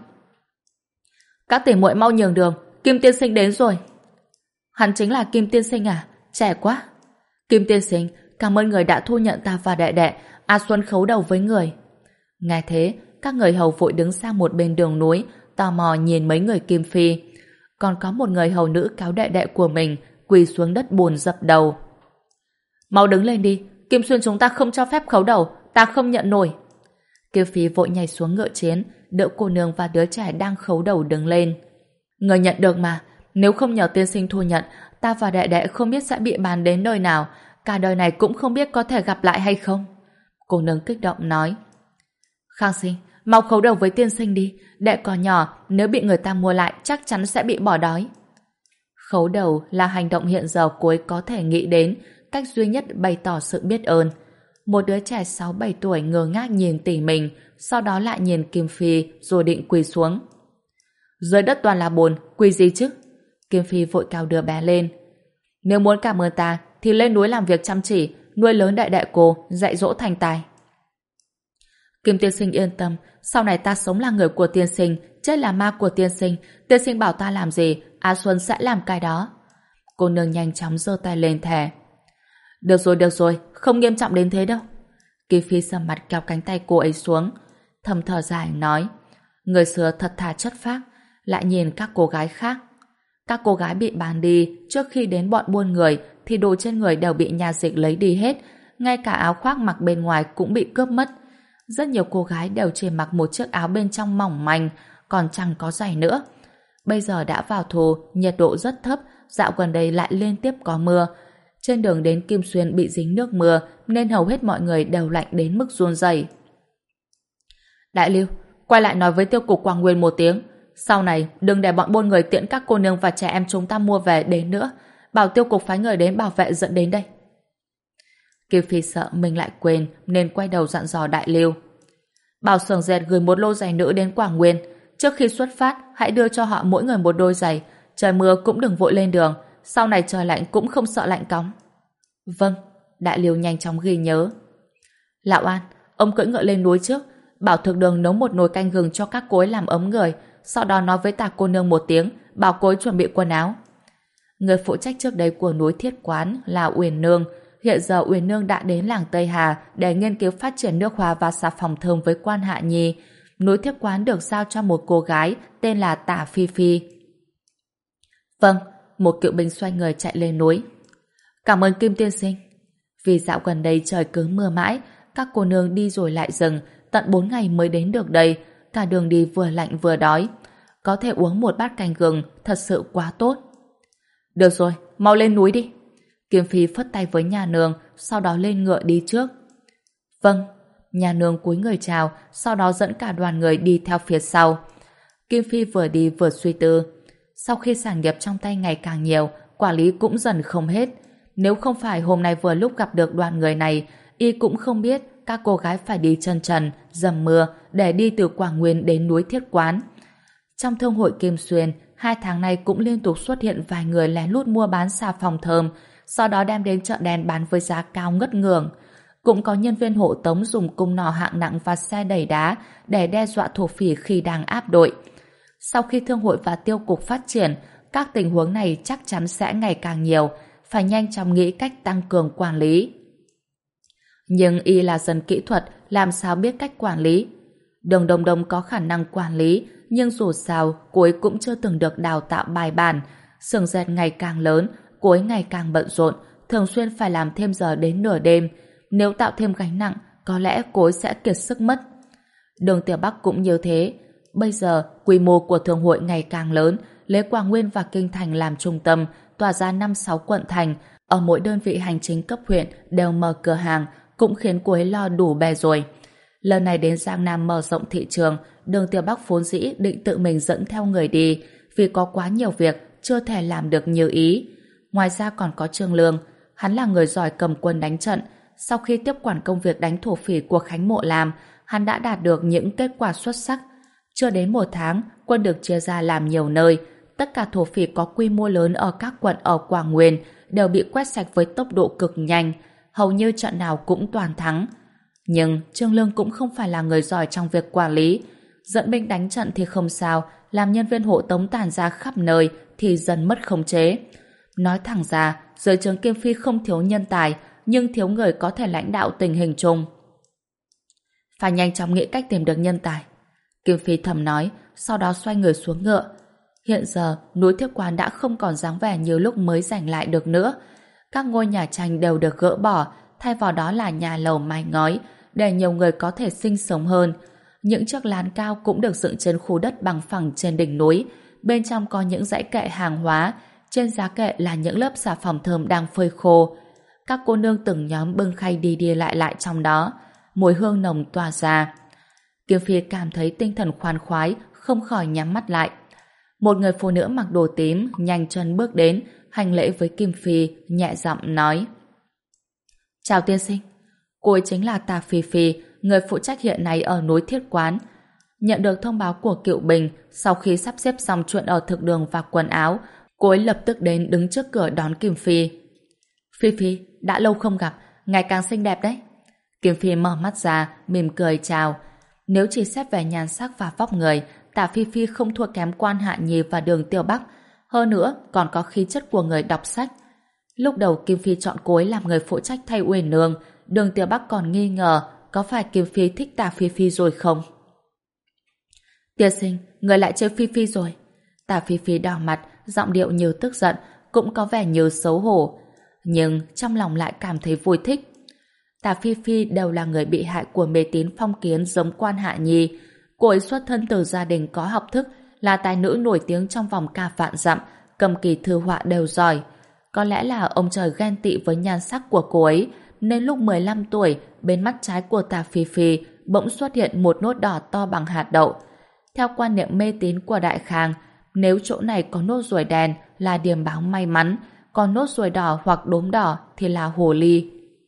Các tỷ muội mau nhường đường, Kim tiên sinh đến rồi. Hắn chính là Kim tiên sinh à? Trẻ quá. Kim tiên sinh, cảm ơn người đã thu nhận ta và đệ đệ. A Xuân khấu đầu với người. Nghe thế, các người hầu vội đứng sang một bên đường núi, tò mò nhìn mấy người Kim Phi. Còn có một người hầu nữ kéo đệ đệ của mình, quỳ xuống đất bùn dập đầu. Mau đứng lên đi, Kim Xuyên chúng ta không cho phép khấu đầu, ta không nhận nổi. Kim Phi vội nhảy xuống ngựa chiến, đỡ cô nương và đứa trẻ đang khấu đầu đứng lên. Người nhận được mà, nếu không nhờ tiên sinh thu nhận, ta và đệ đệ không biết sẽ bị bán đến nơi nào, cả đời này cũng không biết có thể gặp lại hay không. Cô nương kích động nói. Khang Sinh, mau khấu đầu với tiên sinh đi, đệ còn nhỏ, nếu bị người ta mua lại chắc chắn sẽ bị bỏ đói. Khấu đầu là hành động hiện giờ cô ấy có thể nghĩ đến, cách duy nhất bày tỏ sự biết ơn. Một đứa trẻ sáu bảy tuổi ngơ ngác nhìn tỷ mình, sau đó lại nhìn Kim Phi rồi định quỳ xuống. Dưới đất toàn là bùn, quỳ gì chứ? Kim Phi vội cào đứa bé lên. Nếu muốn cảm ơn ta thì lên núi làm việc chăm chỉ, nuôi lớn đệ đệ cô, dạy dỗ thành tài. Kim tiên sinh yên tâm, sau này ta sống là người của tiên sinh, chết là ma của tiên sinh, tiên sinh bảo ta làm gì, A Xuân sẽ làm cái đó. Cô nương nhanh chóng giơ tay lên thề. Được rồi, được rồi, không nghiêm trọng đến thế đâu. Kim Phi sầm mặt kéo cánh tay cô ấy xuống, thầm thở dài nói. Người xưa thật thà chất phác. Lại nhìn các cô gái khác. Các cô gái bị bán đi trước khi đến bọn buôn người thì đồ trên người đều bị nhà dịch lấy đi hết, ngay cả áo khoác mặc bên ngoài cũng bị cướp mất. Rất nhiều cô gái đều chỉ mặc một chiếc áo bên trong mỏng manh, còn chẳng có giày nữa. Bây giờ đã vào thu, nhiệt độ rất thấp, dạo gần đây lại liên tiếp có mưa. Trên đường đến Kim Xuyên bị dính nước mưa nên hầu hết mọi người đều lạnh đến mức run rẩy. Đại Lưu, quay lại nói với tiêu cục Quảng Nguyên một tiếng. Sau này đừng để bọn buôn người tiễn các cô nương và trẻ em chúng ta mua về đến nữa. Bảo tiêu cục phái người đến bảo vệ dẫn đến đây. Kiều Phi sợ mình lại quên nên quay đầu dặn dò Đại Lưu. Bảo xưởng dệt gửi một lô giày nữ đến Quảng Nguyên. Trước khi xuất phát hãy đưa cho họ mỗi người một đôi giày. Trời mưa cũng đừng vội lên đường. Sau này trời lạnh cũng không sợ lạnh cóng. Vâng. Đại Lưu nhanh chóng ghi nhớ. Lão An, ông cưỡi ngựa lên núi trước, bảo thực đường nấu một nồi canh gừng cho các cô ấy làm ấm người, sau đó nói với Tà cô nương một tiếng, bảo cô ấy chuẩn bị quần áo. Người phụ trách trước đây của núi Thiết Quán là Uyển Nương. Hiện giờ Uyển Nương đã đến làng Tây Hà để nghiên cứu phát triển nước hoa và xà phòng thơm với Quan Hạ Nhi. Núi Thiết Quán được giao cho một cô gái tên là Tả Phi Phi. Vâng, một cựu binh xoay người chạy lên núi. Cảm ơn Kim tiên sinh. Vì dạo gần đây trời cứ mưa mãi, các cô nương đi rồi lại dừng, tận bốn ngày mới đến được đây, cả đường đi vừa lạnh vừa đói. Có thể uống một bát canh gừng thật sự quá tốt. Được rồi, mau lên núi đi. Kim Phi phất tay với nhà nương, sau đó lên ngựa đi trước. Vâng. Nhà nương cúi người chào, sau đó dẫn cả đoàn người đi theo phía sau. Kim Phi vừa đi vừa suy tư. Sau khi sản nghiệp trong tay ngày càng nhiều, quản lý cũng dần không hết. Nếu không phải hôm nay vừa lúc gặp được đoàn người này, y cũng không biết các cô gái phải đi chân trần, dầm mưa để đi từ Quảng Nguyên đến núi Thiết Quán. Trong thương hội Kim Xuyên, hai tháng nay cũng liên tục xuất hiện vài người lén lút mua bán xà phòng thơm, sau đó đem đến chợ đen bán với giá cao ngất ngưởng. Cũng có nhân viên hộ tống dùng cung nỏ hạng nặng và xe đẩy đá để đe dọa thổ phỉ khi đang áp đội. Sau khi thương hội và tiêu cục phát triển, các tình huống này chắc chắn sẽ ngày càng nhiều, phải nhanh chóng nghĩ cách tăng cường quản lý. Nhưng y là dân kỹ thuật, làm sao biết cách quản lý. Đường Đông Đông có khả năng quản lý, nhưng dù sao cô ấy cũng chưa từng được đào tạo bài bản. Xưởng dệt ngày càng lớn, cô ấy ngày càng bận rộn, thường xuyên phải làm thêm giờ đến nửa đêm. Nếu tạo thêm gánh nặng, có lẽ cô ấy sẽ kiệt sức mất. Đường Tiểu Bắc cũng như thế. Bây giờ, quy mô của thương hội ngày càng lớn, lấy Quảng Nguyên và Kinh Thành làm trung tâm, tỏa ra năm sáu quận thành, ở mỗi đơn vị hành chính cấp huyện đều mở cửa hàng, cũng khiến cô ấy lo đủ bè rồi. Lần này đến Giang Nam mở rộng thị trường, Đường Tiểu Bắc vốn dĩ định tự mình dẫn theo người đi, vì có quá nhiều việc chưa thể làm được như ý. Ngoài ra còn có Trương Lương, hắn là người giỏi cầm quân đánh trận. Sau khi tiếp quản công việc đánh thổ phỉ của Khánh Mộ làm, hắn đã đạt được những kết quả xuất sắc. Chưa đến một tháng, quân được chia ra làm nhiều nơi. Tất cả thổ phỉ có quy mô lớn ở các quận ở Quảng Nguyên đều bị quét sạch với tốc độ cực nhanh, hầu như trận nào cũng toàn thắng. Nhưng Trương Lương cũng không phải là người giỏi trong việc quản lý. Dẫn binh đánh trận thì không sao, làm nhân viên hộ tống tản ra khắp nơi thì dần mất khống chế. Nói thẳng ra, dưới trướng Kim Phi không thiếu nhân tài, nhưng thiếu người có thể lãnh đạo tình hình chung. Phải nhanh chóng nghĩ cách tìm được nhân tài. Kim Phi thầm nói, sau đó xoay người xuống ngựa. Hiện giờ, núi Thiếp Quán đã không còn dáng vẻ như lúc mới giành lại được nữa. Các ngôi nhà tranh đều được gỡ bỏ, thay vào đó là nhà lầu mái ngói, để nhiều người có thể sinh sống hơn. Những chiếc lán cao cũng được dựng trên khu đất bằng phẳng trên đỉnh núi. Bên trong có những dãy kệ hàng hóa, trên giá kệ là những lớp xà phòng thơm đang phơi khô. Các cô nương từng nhóm bưng khay đi đi lại lại trong đó, mùi hương nồng tỏa ra. Kim Phi cảm thấy tinh thần khoan khoái, không khỏi nhắm mắt lại. Một người phụ nữ mặc đồ tím nhanh chân bước đến, hành lễ với Kim Phi, nhẹ giọng nói: Chào tiên sinh. Cô ấy chính là Tà Phi Phi, người phụ trách hiện nay ở núi Thiết Quán. Nhận được thông báo của Cựu Bình, sau khi sắp xếp xong chuyện ở thực đường và quần áo, cô ấy lập tức đến đứng trước cửa đón Kim Phi. Phi Phi, đã lâu không gặp, ngày càng xinh đẹp đấy. Kim Phi mở mắt ra, mỉm cười chào. Nếu chỉ xét về nhan sắc và vóc người, Tả Phi Phi không thua kém Quan Hạ Nhi và Đường Tiêu Bắc, hơn nữa còn có khí chất của người đọc sách. Lúc đầu Kim Phi chọn cô ấy làm người phụ trách thay Uyển Nương, Đường Tiêu Bắc còn nghi ngờ có phải Kim Phi thích Tả Phi Phi rồi không. Tiên sinh, người lại chơi Phi Phi rồi. Tả Phi Phi đỏ mặt, giọng điệu như tức giận, cũng có vẻ như xấu hổ, nhưng trong lòng lại cảm thấy vui thích. Tả Phi Phi đều là người bị hại của mê tín phong kiến giống Quan Hạ Nhi. Cô ấy xuất thân từ gia đình có học thức, là tài nữ nổi tiếng trong vòng cả vạn dặm, cầm kỳ thư họa đều giỏi. Có lẽ là ông trời ghen tị với nhan sắc của cô ấy, nên lúc mười lăm tuổi, bên mắt trái của Tả Phi Phi bỗng xuất hiện một nốt đỏ to bằng hạt đậu. Theo quan niệm mê tín của Đại Khang, nếu chỗ này có nốt ruồi đen là điềm báo may mắn, còn nốt ruồi đỏ hoặc đốm đỏ thì là hồ ly.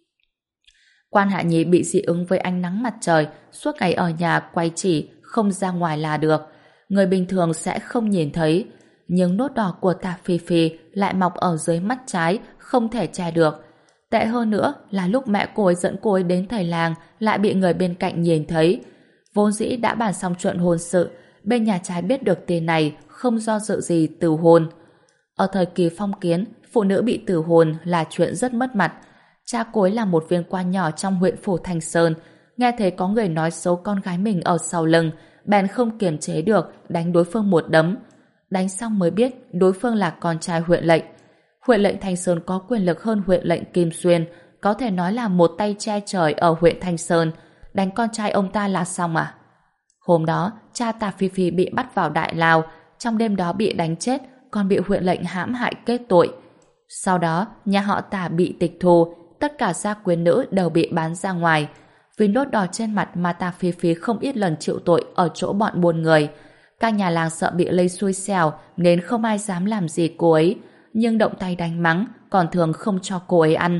Quan Hạ Nhi bị dị ứng với ánh nắng mặt trời, suốt ngày ở nhà quay chỉ, không ra ngoài là được. Người bình thường sẽ không nhìn thấy, nhưng nốt đỏ của Tả Phi Phi lại mọc ở dưới mắt trái, không thể che được. Tệ hơn nữa là lúc mẹ cô ấy dẫn cô ấy đến thầy làng lại bị người bên cạnh nhìn thấy. Vốn dĩ đã bàn xong chuyện hôn sự, bên nhà trai biết được tin này không do dự gì từ hôn. Ở thời kỳ phong kiến, phụ nữ bị tử hôn là chuyện rất mất mặt. Cha cô ấy là một viên quan nhỏ trong huyện phủ Thanh Sơn, nghe thấy có người nói xấu con gái mình ở sau lưng, bèn không kiềm chế được, đánh đối phương một đấm. Đánh xong mới biết đối phương là con trai huyện lệnh. Huyện lệnh Thanh Sơn có quyền lực hơn huyện lệnh Kim Xuyên, có thể nói là một tay che trời ở huyện Thanh Sơn. Đánh con trai ông ta là xong à? Hôm đó, cha Tả Phi Phi bị bắt vào đại lao, trong đêm đó bị đánh chết, còn bị huyện lệnh hãm hại kết tội. Sau đó, nhà họ Tả bị tịch thu, tất cả gia quyến nữ đều bị bán ra ngoài. Vì nốt đỏ trên mặt mà Tả Phi Phi không ít lần chịu tội ở chỗ bọn buôn người. Các nhà làng sợ bị lây xui xẻo nên không ai dám làm gì cô ấy, nhưng động tay đánh mắng, còn thường không cho cô ấy ăn.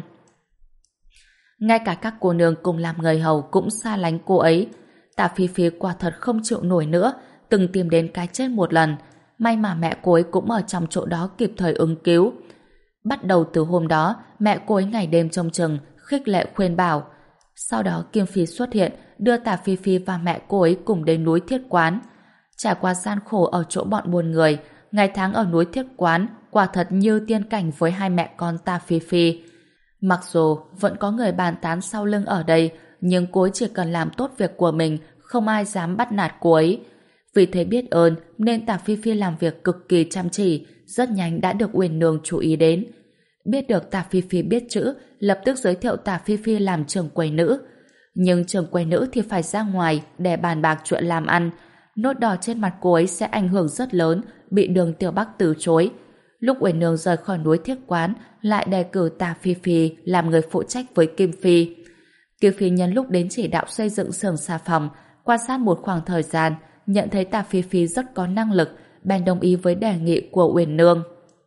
Ngay cả các cô nương cùng làm người hầu cũng xa lánh cô ấy. Tả Phi Phi quả thật không chịu nổi nữa, từng tìm đến cái chết một lần. May mà mẹ cô ấy cũng ở trong chỗ đó kịp thời ứng cứu. Bắt đầu từ hôm đó, mẹ cô ấy ngày đêm trông chừng, khích lệ khuyên bảo. Sau đó Kim Phi xuất hiện, đưa Tả Phi Phi và mẹ cô ấy cùng đến núi Thiết Quán. Trải qua gian khổ ở chỗ bọn buôn người, ngày tháng ở núi Thiết Quán quả thật như tiên cảnh với hai mẹ con Tả Phi Phi. Mặc dù vẫn có người bàn tán sau lưng ở đây, nhưng cô ấy chỉ cần làm tốt việc của mình, không ai dám bắt nạt cô ấy. Vì thế biết ơn nên Tả Phi Phi làm việc cực kỳ chăm chỉ, rất nhanh đã được Uyển Nương chú ý đến. Biết được Tả Phi Phi biết chữ, lập tức giới thiệu Tả Phi Phi làm trưởng quầy nữ. Nhưng trưởng quầy nữ thì phải ra ngoài để bàn bạc chuyện làm ăn. Nốt đỏ trên mặt cô ấy sẽ ảnh hưởng rất lớn, bị Đường Tiểu Bắc từ chối. Lúc Uyển Nương rời khỏi núi Thiết Quán, lại đề cử Tả Phi Phi làm người phụ trách với Kim Phi. Kim Phi nhân lúc đến chỉ đạo xây dựng xưởng xà phòng, quan sát một khoảng thời gian, nhận thấy Tả Phi Phi rất có năng lực, bèn đồng ý với đề nghị của Uyển Nương.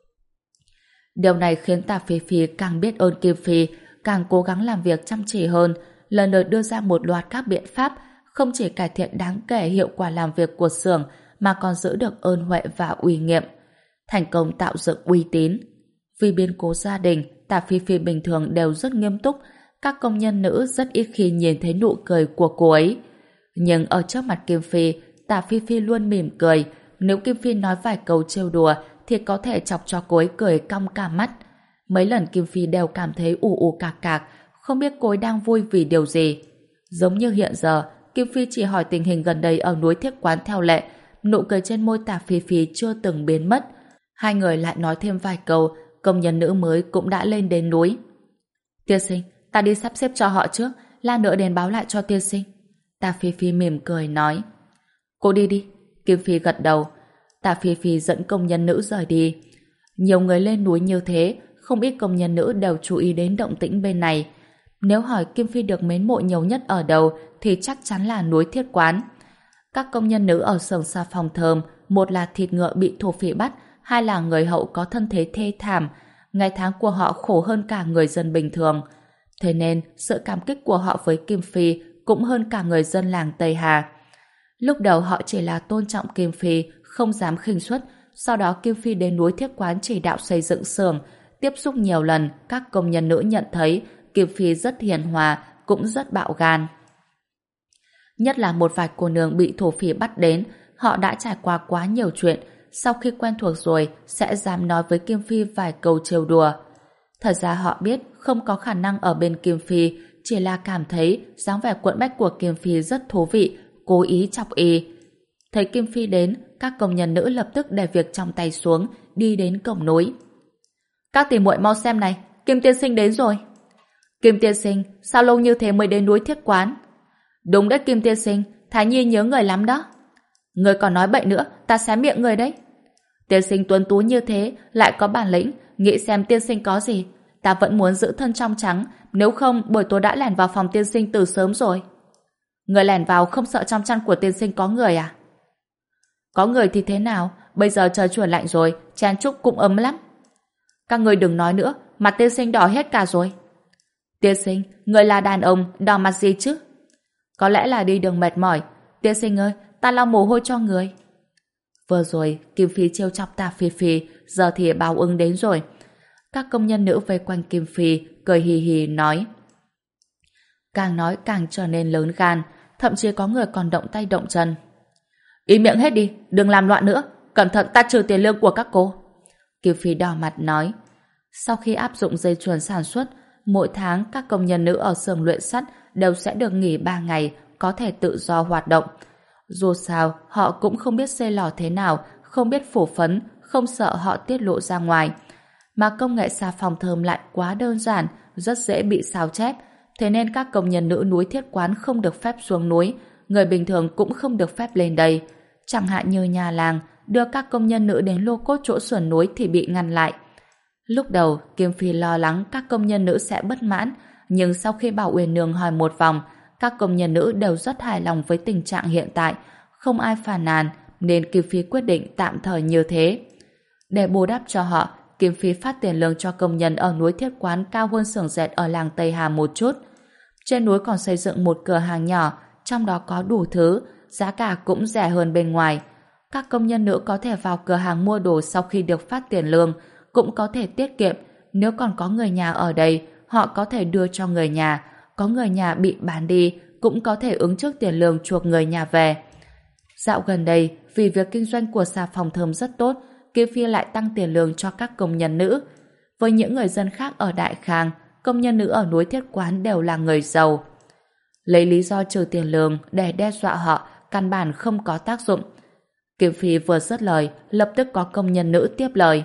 Điều này khiến Tả Phi Phi càng biết ơn Kim Phi, càng cố gắng làm việc chăm chỉ hơn, lần lượt đưa ra một loạt các biện pháp, không chỉ cải thiện đáng kể hiệu quả làm việc của xưởng, mà còn giữ được ơn huệ và uy nghiêm, thành công tạo dựng uy tín. Vì biến cố gia đình, Tả Phi Phi bình thường đều rất nghiêm túc, các công nhân nữ rất ít khi nhìn thấy nụ cười của cô ấy. Nhưng ở trước mặt Kim Phi, Tả Phi Phi luôn mỉm cười, nếu Kim Phi nói vài câu trêu đùa thì có thể chọc cho cô ấy cười cong cả mắt. Mấy lần Kim Phi đều cảm thấy ù ù cạc cạc, không biết cô ấy đang vui vì điều gì. Giống như hiện giờ, Kim Phi chỉ hỏi tình hình gần đây ở núi Thiết Quán theo lệ, nụ cười trên môi Tả Phi Phi chưa từng biến mất. Hai người lại nói thêm vài câu, công nhân nữ mới cũng đã lên đến núi. Tiên sinh, ta đi sắp xếp cho họ trước, lát nữa đến báo lại cho tiên sinh. Tả Phi Phi mỉm cười nói. Cô đi đi. Kim Phi gật đầu. Tả Phi Phi dẫn công nhân nữ rời đi. Nhiều người lên núi như thế, không ít công nhân nữ đều chú ý đến động tĩnh bên này. Nếu hỏi Kim Phi được mến mộ nhiều nhất ở đâu thì chắc chắn là núi Thiết Quán. Các công nhân nữ ở xưởng xà phòng thơm, một là thịt ngựa bị thổ phỉ bắt, hai là người hậu có thân thế thê thảm, ngày tháng của họ khổ hơn cả người dân bình thường. Thế nên sự cảm kích của họ với Kim Phi cũng hơn cả người dân làng Tây Hà. Lúc đầu họ chỉ là tôn trọng Kim Phi, không dám khinh suất. Sau đó Kim Phi đến núi Thiết Quán chỉ đạo xây dựng xưởng, tiếp xúc nhiều lần, các công nhân nữ nhận thấy Kim Phi rất hiền hòa, cũng rất bạo gan. Nhất là một vài cô nương bị thổ phỉ bắt đến, họ đã trải qua quá nhiều chuyện, sau khi quen thuộc rồi sẽ dám nói với Kim Phi vài câu trêu đùa. Thật ra họ biết không có khả năng ở bên Kim Phi, chỉ là cảm thấy dáng vẻ quẫn bách của Kim Phi rất thú vị, cố ý chọc y. Thấy Kim Phi đến, các công nhân nữ lập tức để việc trong tay xuống, đi đến cổng núi. Các tỷ muội mau xem này, Kim tiên sinh đến rồi. Kim tiên sinh, sao lâu như thế mới đến núi Thiết Quán? Đúng đấy Kim tiên sinh, Thái Nhi nhớ người lắm đó. Người còn nói bậy nữa, ta xé miệng người đấy. Tiên sinh tuấn tú như thế, lại có bản lĩnh, nghĩ xem tiên sinh có gì. Ta vẫn muốn giữ thân trong trắng, nếu không buổi tối đã lẻn vào phòng tiên sinh từ sớm rồi. Người lẻn vào không sợ trong chăn của tiên sinh có người à? Có người thì thế nào, bây giờ trời chuyển lạnh rồi, chen chúc cũng ấm lắm. Các người đừng nói nữa, mặt tiên sinh đỏ hết cả rồi. Tiên sinh, người là đàn ông, đỏ mặt gì chứ? Có lẽ là đi đường mệt mỏi. Tiên sinh ơi, ta lau mồ hôi cho người. Vừa rồi, Kim Phi trêu chọc Tả Phi Phi, giờ thì báo ứng đến rồi. Các công nhân nữ vây quanh Kim Phi, cười hì hì nói. Càng nói càng trở nên lớn gan, thậm chí có người còn động tay động chân. Im miệng hết đi, đừng làm loạn nữa, cẩn thận ta trừ tiền lương của các cô. Kim Phi đỏ mặt nói. Sau khi áp dụng dây chuyền sản xuất, mỗi tháng các công nhân nữ ở xưởng luyện sắt đều sẽ được nghỉ ba ngày, có thể tự do hoạt động. Dù sao, họ cũng không biết xây lò thế nào, không biết phủ phấn, không sợ họ tiết lộ ra ngoài. Mà công nghệ xà phòng thơm lại quá đơn giản, rất dễ bị sao chép, thế nên các công nhân nữ núi Thiết Quán không được phép xuống núi, người bình thường cũng không được phép lên đây. Chẳng hạn như nhà làng, đưa các công nhân nữ đến lô cốt chỗ sườn núi thì bị ngăn lại. Lúc đầu, Kim Phi lo lắng các công nhân nữ sẽ bất mãn, nhưng sau khi Bảo Uyển Nương hỏi một vòng, các công nhân nữ đều rất hài lòng với tình trạng hiện tại, không ai phàn nàn, nên Kim Phi quyết định tạm thời như thế. Để bù đắp cho họ, Kim Phi phát tiền lương cho công nhân ở núi Thiết Quán cao hơn xưởng dệt ở làng Tây Hà một chút. Trên núi còn xây dựng một cửa hàng nhỏ, trong đó có đủ thứ, giá cả cũng rẻ hơn bên ngoài. Các công nhân nữ có thể vào cửa hàng mua đồ sau khi được phát tiền lương, cũng có thể tiết kiệm. Nếu còn có người nhà ở đây, họ có thể đưa cho người nhà. Có người nhà bị bán đi, cũng có thể ứng trước tiền lương chuộc người nhà về. Dạo gần đây, vì việc kinh doanh của xà phòng thơm rất tốt, Kim Phi lại tăng tiền lương cho các công nhân nữ. Với những người dân khác ở Đại Khang, công nhân nữ ở núi Thiết Quán đều là người giàu. Lấy lý do trừ tiền lương để đe dọa họ căn bản không có tác dụng. Kim Phi vừa dứt lời, lập tức có công nhân nữ tiếp lời.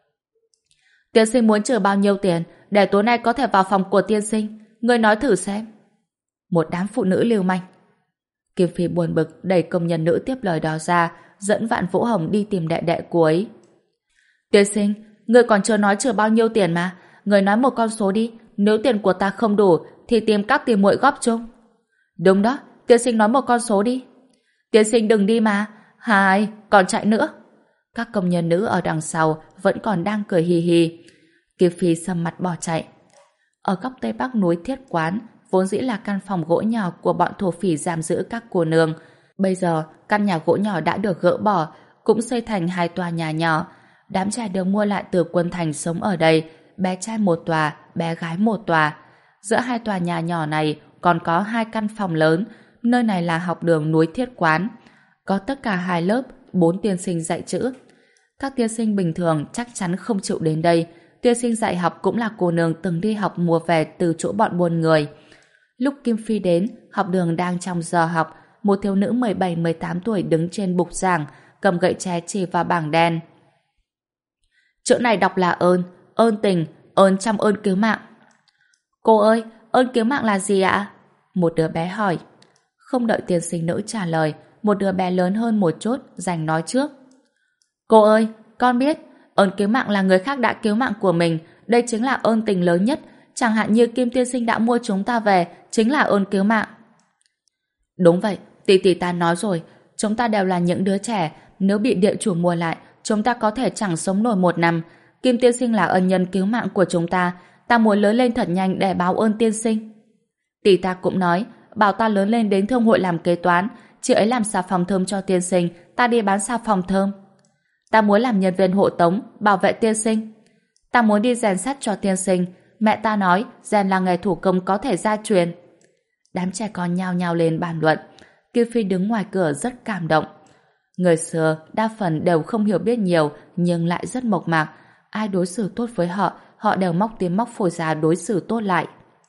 Tiên sinh muốn trừ bao nhiêu tiền để tối nay có thể vào phòng của tiên sinh? Ngươi nói thử xem. Một đám phụ nữ lưu manh. Kim Phi buồn bực đẩy công nhân nữ tiếp lời đó ra, dẫn Vạn Vũ Hồng đi tìm đệ đệ của ấy. Tiên sinh, ngươi còn chưa nói trừ bao nhiêu tiền mà. Ngươi nói một con số đi. Nếu tiền của ta không đủ thì tìm các tỷ muội góp chung. Đúng đó, tiên sinh nói một con số đi. Tiên sinh đừng đi mà. Hai, còn chạy nữa. Các công nhân nữ ở đằng sau vẫn còn đang cười hì hì. Kim Phi sầm mặt bỏ chạy. Ở góc tây bắc núi Thiết Quán vốn dĩ là căn phòng gỗ nhỏ của bọn thổ phỉ giam giữ các cô nương. Bây giờ căn nhà gỗ nhỏ đã được gỡ bỏ, cũng xây thành hai tòa nhà nhỏ. Đám trai được mua lại từ quân thành sống ở đây, bé trai một tòa, bé gái một tòa. Giữa hai tòa nhà nhỏ này còn có hai căn phòng lớn. Nơi này là học đường núi Thiết Quán. Có tất cả hai lớp, bốn tiên sinh dạy chữ. Các tiên sinh bình thường chắc chắn không chịu đến đây. Tiên sinh dạy học cũng là cô nương từng đi học mua về từ chỗ bọn buôn người. Lúc Kim Phi đến, học đường đang trong giờ học. Một thiếu nữ mười bảy mười tám tuổi đứng trên bục giảng, cầm gậy tre chỉ vào bảng đen. Chữ này đọc là ơn, ơn tình, ơn trăm ơn cứu mạng. Cô ơi, ơn cứu mạng là gì ạ? Một đứa bé hỏi. Không đợi tiên sinh nữ trả lời, một đứa bé lớn hơn một chút, giành nói trước. Cô ơi, con biết, ơn cứu mạng là người khác đã cứu mạng của mình, đây chính là ơn tình lớn nhất, chẳng hạn như Kim tiên sinh đã mua chúng ta về, chính là ơn cứu mạng. Đúng vậy, tỷ tỷ ta nói rồi, chúng ta đều là những đứa trẻ, nếu bị địa chủ mua lại, chúng ta có thể chẳng sống nổi một năm. Kim tiên sinh là ân nhân cứu mạng của chúng ta, ta muốn lớn lên thật nhanh để báo ơn tiên sinh. Tỷ ta cũng nói, bảo ta lớn lên đến thương hội làm kế toán, chị ấy làm xà phòng thơm cho tiên sinh, ta đi bán xà phòng thơm. Ta muốn làm nhân viên hộ tống, bảo vệ tiên sinh. Ta muốn đi rèn sắt cho tiên sinh, mẹ ta nói rèn là nghề thủ công có thể gia truyền. Đám trẻ con nhao nhao lên bàn luận. Kim Phi đứng ngoài cửa rất cảm động. Người xưa đa phần đều không hiểu biết nhiều nhưng lại rất mộc mạc. Ai đối xử tốt với họ, họ đều móc tiếng móc phổi ra đối xử tốt lại.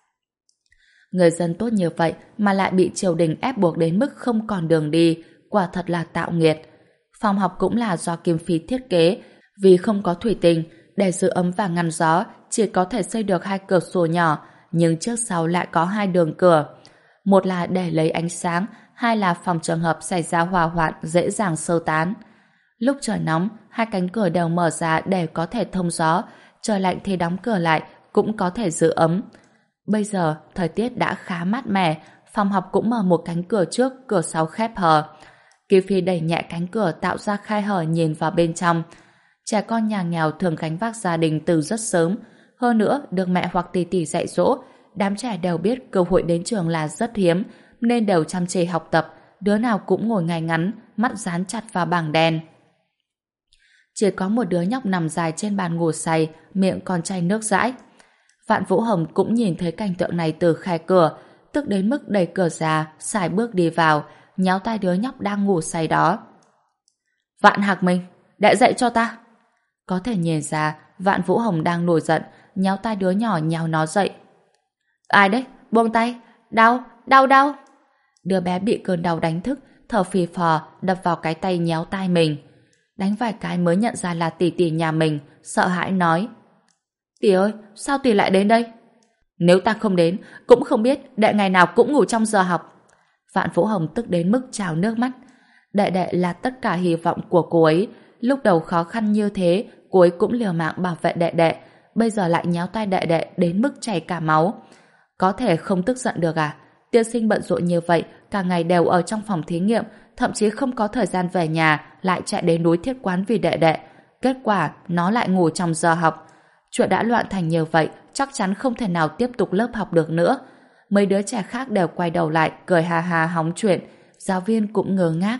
Người dân tốt như vậy mà lại bị triều đình ép buộc đến mức không còn đường đi, quả thật là tạo nghiệt. Phòng học cũng là do Kim Phi thiết kế, vì không có thủy tinh, để giữ ấm và ngăn gió, chỉ có thể xây được hai cửa sổ nhỏ, nhưng trước sau lại có hai đường cửa. Một là để lấy ánh sáng, hai là phòng trường hợp xảy ra hỏa hoạn dễ dàng sơ tán. Lúc trời nóng, hai cánh cửa đều mở ra để có thể thông gió, trời lạnh thì đóng cửa lại, cũng có thể giữ ấm. Bây giờ, thời tiết đã khá mát mẻ, phòng học cũng mở một cánh cửa trước, cửa sau khép hờ. Kim Phi đẩy nhẹ cánh cửa tạo ra khe hở nhìn vào bên trong. Trẻ con nhà nghèo thường gánh vác gia đình từ rất sớm. Hơn nữa, được mẹ hoặc tỷ tỷ dạy dỗ, đám trẻ đều biết cơ hội đến trường là rất hiếm, nên đều chăm chỉ học tập, đứa nào cũng ngồi ngay ngắn, mắt dán chặt vào bảng đen. Chỉ có một đứa nhóc nằm dài trên bàn ngủ say, miệng còn chảy nước dãi. Vạn Vũ Hồng cũng nhìn thấy cảnh tượng này từ khe cửa, tức đến mức đẩy cửa ra, sải bước đi vào, nhéo tai đứa nhóc đang ngủ say đó. Vạn Hạc Minh, đệ dậy cho ta. Có thể nhìn ra Vạn Vũ Hồng đang nổi giận, nhéo tai đứa nhỏ nhéo nó dậy. Ai đấy, buông tay, đau, đau đau. Đứa bé bị cơn đau đánh thức, thở phì phò, đập vào cái tay nhéo tai mình. Đánh vài cái mới nhận ra là tỷ tỷ nhà mình, sợ hãi nói. Tỷ ơi, sao tỷ lại đến đây? Nếu ta không đến, cũng không biết đệ ngày nào cũng ngủ trong giờ học. Vạn Vũ Hồng tức đến mức trào nước mắt. Đệ đệ là tất cả hy vọng của cô ấy. Lúc đầu khó khăn như thế, cô ấy cũng liều mạng bảo vệ đệ đệ. Bây giờ lại nhéo tay đệ đệ đến mức chảy cả máu. Có thể không tức giận được à? Tiên sinh bận rộn như vậy, cả ngày đều ở trong phòng thí nghiệm, thậm chí không có thời gian về nhà, lại chạy đến núi Thiết Quán vì đệ đệ. Kết quả, nó lại ngủ trong giờ học. Chuyện đã loạn thành như vậy, chắc chắn không thể nào tiếp tục lớp học được nữa. Mấy đứa trẻ khác đều quay đầu lại, cười ha ha hóng chuyện. Giáo viên cũng ngơ ngác.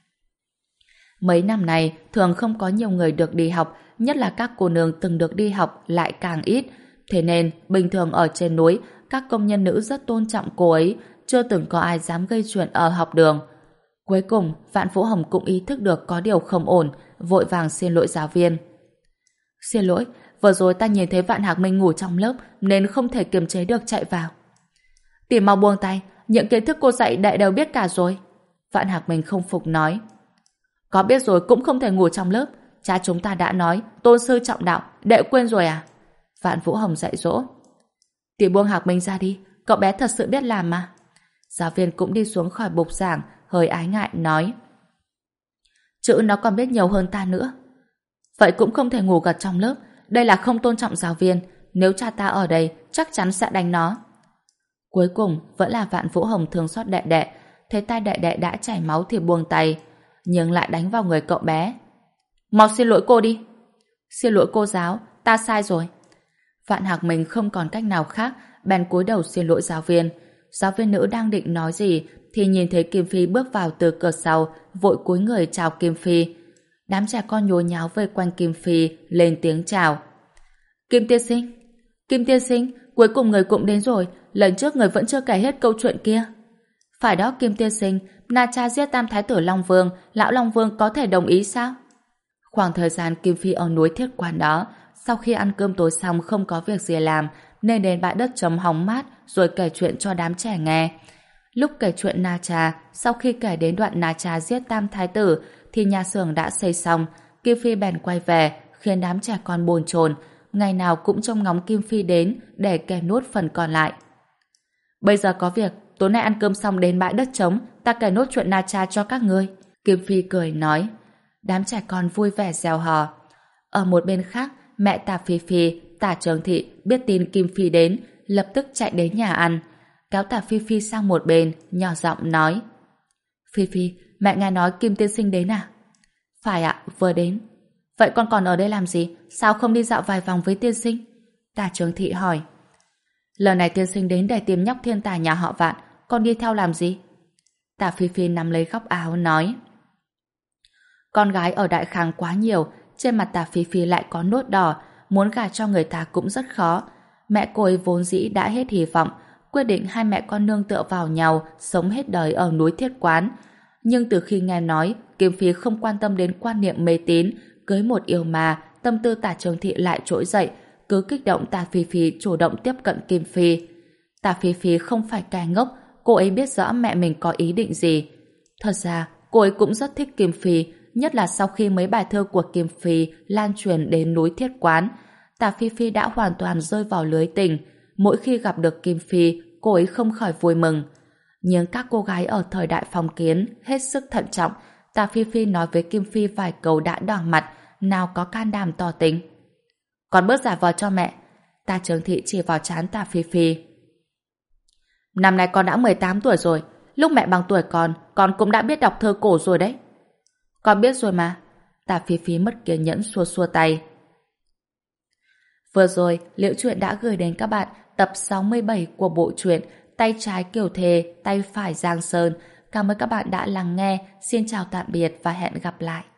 Mấy năm này, thường không có nhiều người được đi học, nhất là các cô nương từng được đi học lại càng ít. Thế nên, bình thường ở trên núi, các công nhân nữ rất tôn trọng cô ấy, chưa từng có ai dám gây chuyện ở học đường. Cuối cùng, Vạn Vũ Hồng cũng ý thức được có điều không ổn, vội vàng xin lỗi giáo viên. Xin lỗi, Vừa rồi ta nhìn thấy Vạn Hạc Minh ngủ trong lớp nên không thể kiềm chế được chạy vào. Tỷ mau buông tay, những kiến thức cô dạy đệ đều biết cả rồi. Vạn Hạc Minh không phục nói. Có biết rồi cũng không thể ngủ trong lớp. Cha chúng ta đã nói tôn sư trọng đạo, đệ quên rồi à? Vạn Vũ Hồng dạy dỗ. Tỷ buông Hạc Minh ra đi, cậu bé thật sự biết làm mà. Giáo viên cũng đi xuống khỏi bục giảng, hơi ái ngại nói. Chữ nó còn biết nhiều hơn ta nữa. Vậy cũng không thể ngủ gật trong lớp, đây là không tôn trọng giáo viên, nếu cha ta ở đây chắc chắn sẽ đánh nó. Cuối cùng vẫn là Vạn Vũ Hồng thương xót đệ đệ, thấy tay đệ đệ đã chảy máu thì buông tay, nhưng lại đánh vào người cậu bé. Mau xin lỗi cô đi. Xin lỗi cô giáo, ta sai rồi. Vạn Hạc Minh không còn cách nào khác, bèn cúi đầu xin lỗi giáo viên. Giáo viên nữ đang định nói gì thì nhìn thấy Kim Phi bước vào từ cửa sau, vội cúi người chào Kim Phi. Đám trẻ con nhốn nháo vây quanh Kim Phi, lên tiếng chào. Kim tiên sinh, Kim tiên sinh, cuối cùng người cũng đến rồi, lần trước người vẫn chưa kể hết câu chuyện kia. Phải đó Kim tiên sinh, Na Cha giết Tam Thái tử Long Vương, lão Long Vương có thể đồng ý sao? Khoảng thời gian Kim Phi ở núi Thiết Quan đó, sau khi ăn cơm tối xong không có việc gì làm, nên đến bãi đất trống hóng mát rồi kể chuyện cho đám trẻ nghe. Lúc kể chuyện Na Cha, sau khi kể đến đoạn Na Cha giết Tam Thái tử, thì nhà xưởng đã xây xong, Kim Phi bèn quay về, khiến đám trẻ con bồn chồn, ngày nào cũng trông ngóng Kim Phi đến để kể nốt phần còn lại. Bây giờ có việc, tối nay ăn cơm xong đến bãi đất trống, ta kể nốt chuyện Na Cha cho các ngươi. Kim Phi cười nói. Đám trẻ con vui vẻ reo hò. Ở một bên khác, mẹ Tả Phi Phi, Tả Trường Thị biết tin Kim Phi đến, lập tức chạy đến nhà ăn, kéo Tả Phi Phi sang một bên, nhỏ giọng nói. Phi Phi, mẹ nghe nói Kim tiên sinh đến à? Phải ạ, vừa đến. Vậy con còn ở đây làm gì? Sao không đi dạo vài vòng với tiên sinh? Tả Trường Thị hỏi. Lần này tiên sinh đến để tìm nhóc thiên tài nhà họ Vạn, con đi theo làm gì? Tả Phi Phi nắm lấy góc áo nói. Con gái ở Đại Khang quá nhiều, trên mặt Tả Phi Phi lại có nốt đỏ, muốn gả cho người ta cũng rất khó. Mẹ cô ấy vốn dĩ đã hết hy vọng, quyết định hai mẹ con nương tựa vào nhau, sống hết đời ở núi Thiết Quán. Nhưng từ khi nghe nói Kim Phi không quan tâm đến quan niệm mê tín, cưới một yêu ma, tâm tư Tả Trường Thị lại trỗi dậy, cứ kích động Tả Phi Phi chủ động tiếp cận Kim Phi. Tả Phi Phi không phải kẻ ngốc, cô ấy biết rõ mẹ mình có ý định gì. Thật ra, cô ấy cũng rất thích Kim Phi, nhất là sau khi mấy bài thơ của Kim Phi lan truyền đến núi Thiết Quán. Tả Phi Phi đã hoàn toàn rơi vào lưới tình. Mỗi khi gặp được Kim Phi, cô ấy không khỏi vui mừng. Nhưng các cô gái ở thời đại phong kiến hết sức thận trọng. Tả Phi Phi nói với Kim Phi vài câu đã đỏ mặt, nào có can đảm tỏ tình. Còn bớt giả vờ cho mẹ. Tả Trường Thị chỉ vào trán Tả Phi Phi. Năm nay con đã mười tám tuổi rồi, lúc mẹ bằng tuổi con, con cũng đã biết đọc thơ cổ rồi đấy. Con biết rồi mà. Tả Phi Phi mất kiên nhẫn xua xua tay. Vừa rồi, Liễu Chuyện đã gửi đến các bạn tập sáu mươi bảy của bộ truyện Tay trái Kiều Thề, tay phải Giang Sơn. Cảm ơn các bạn đã lắng nghe. Xin chào tạm biệt và hẹn gặp lại.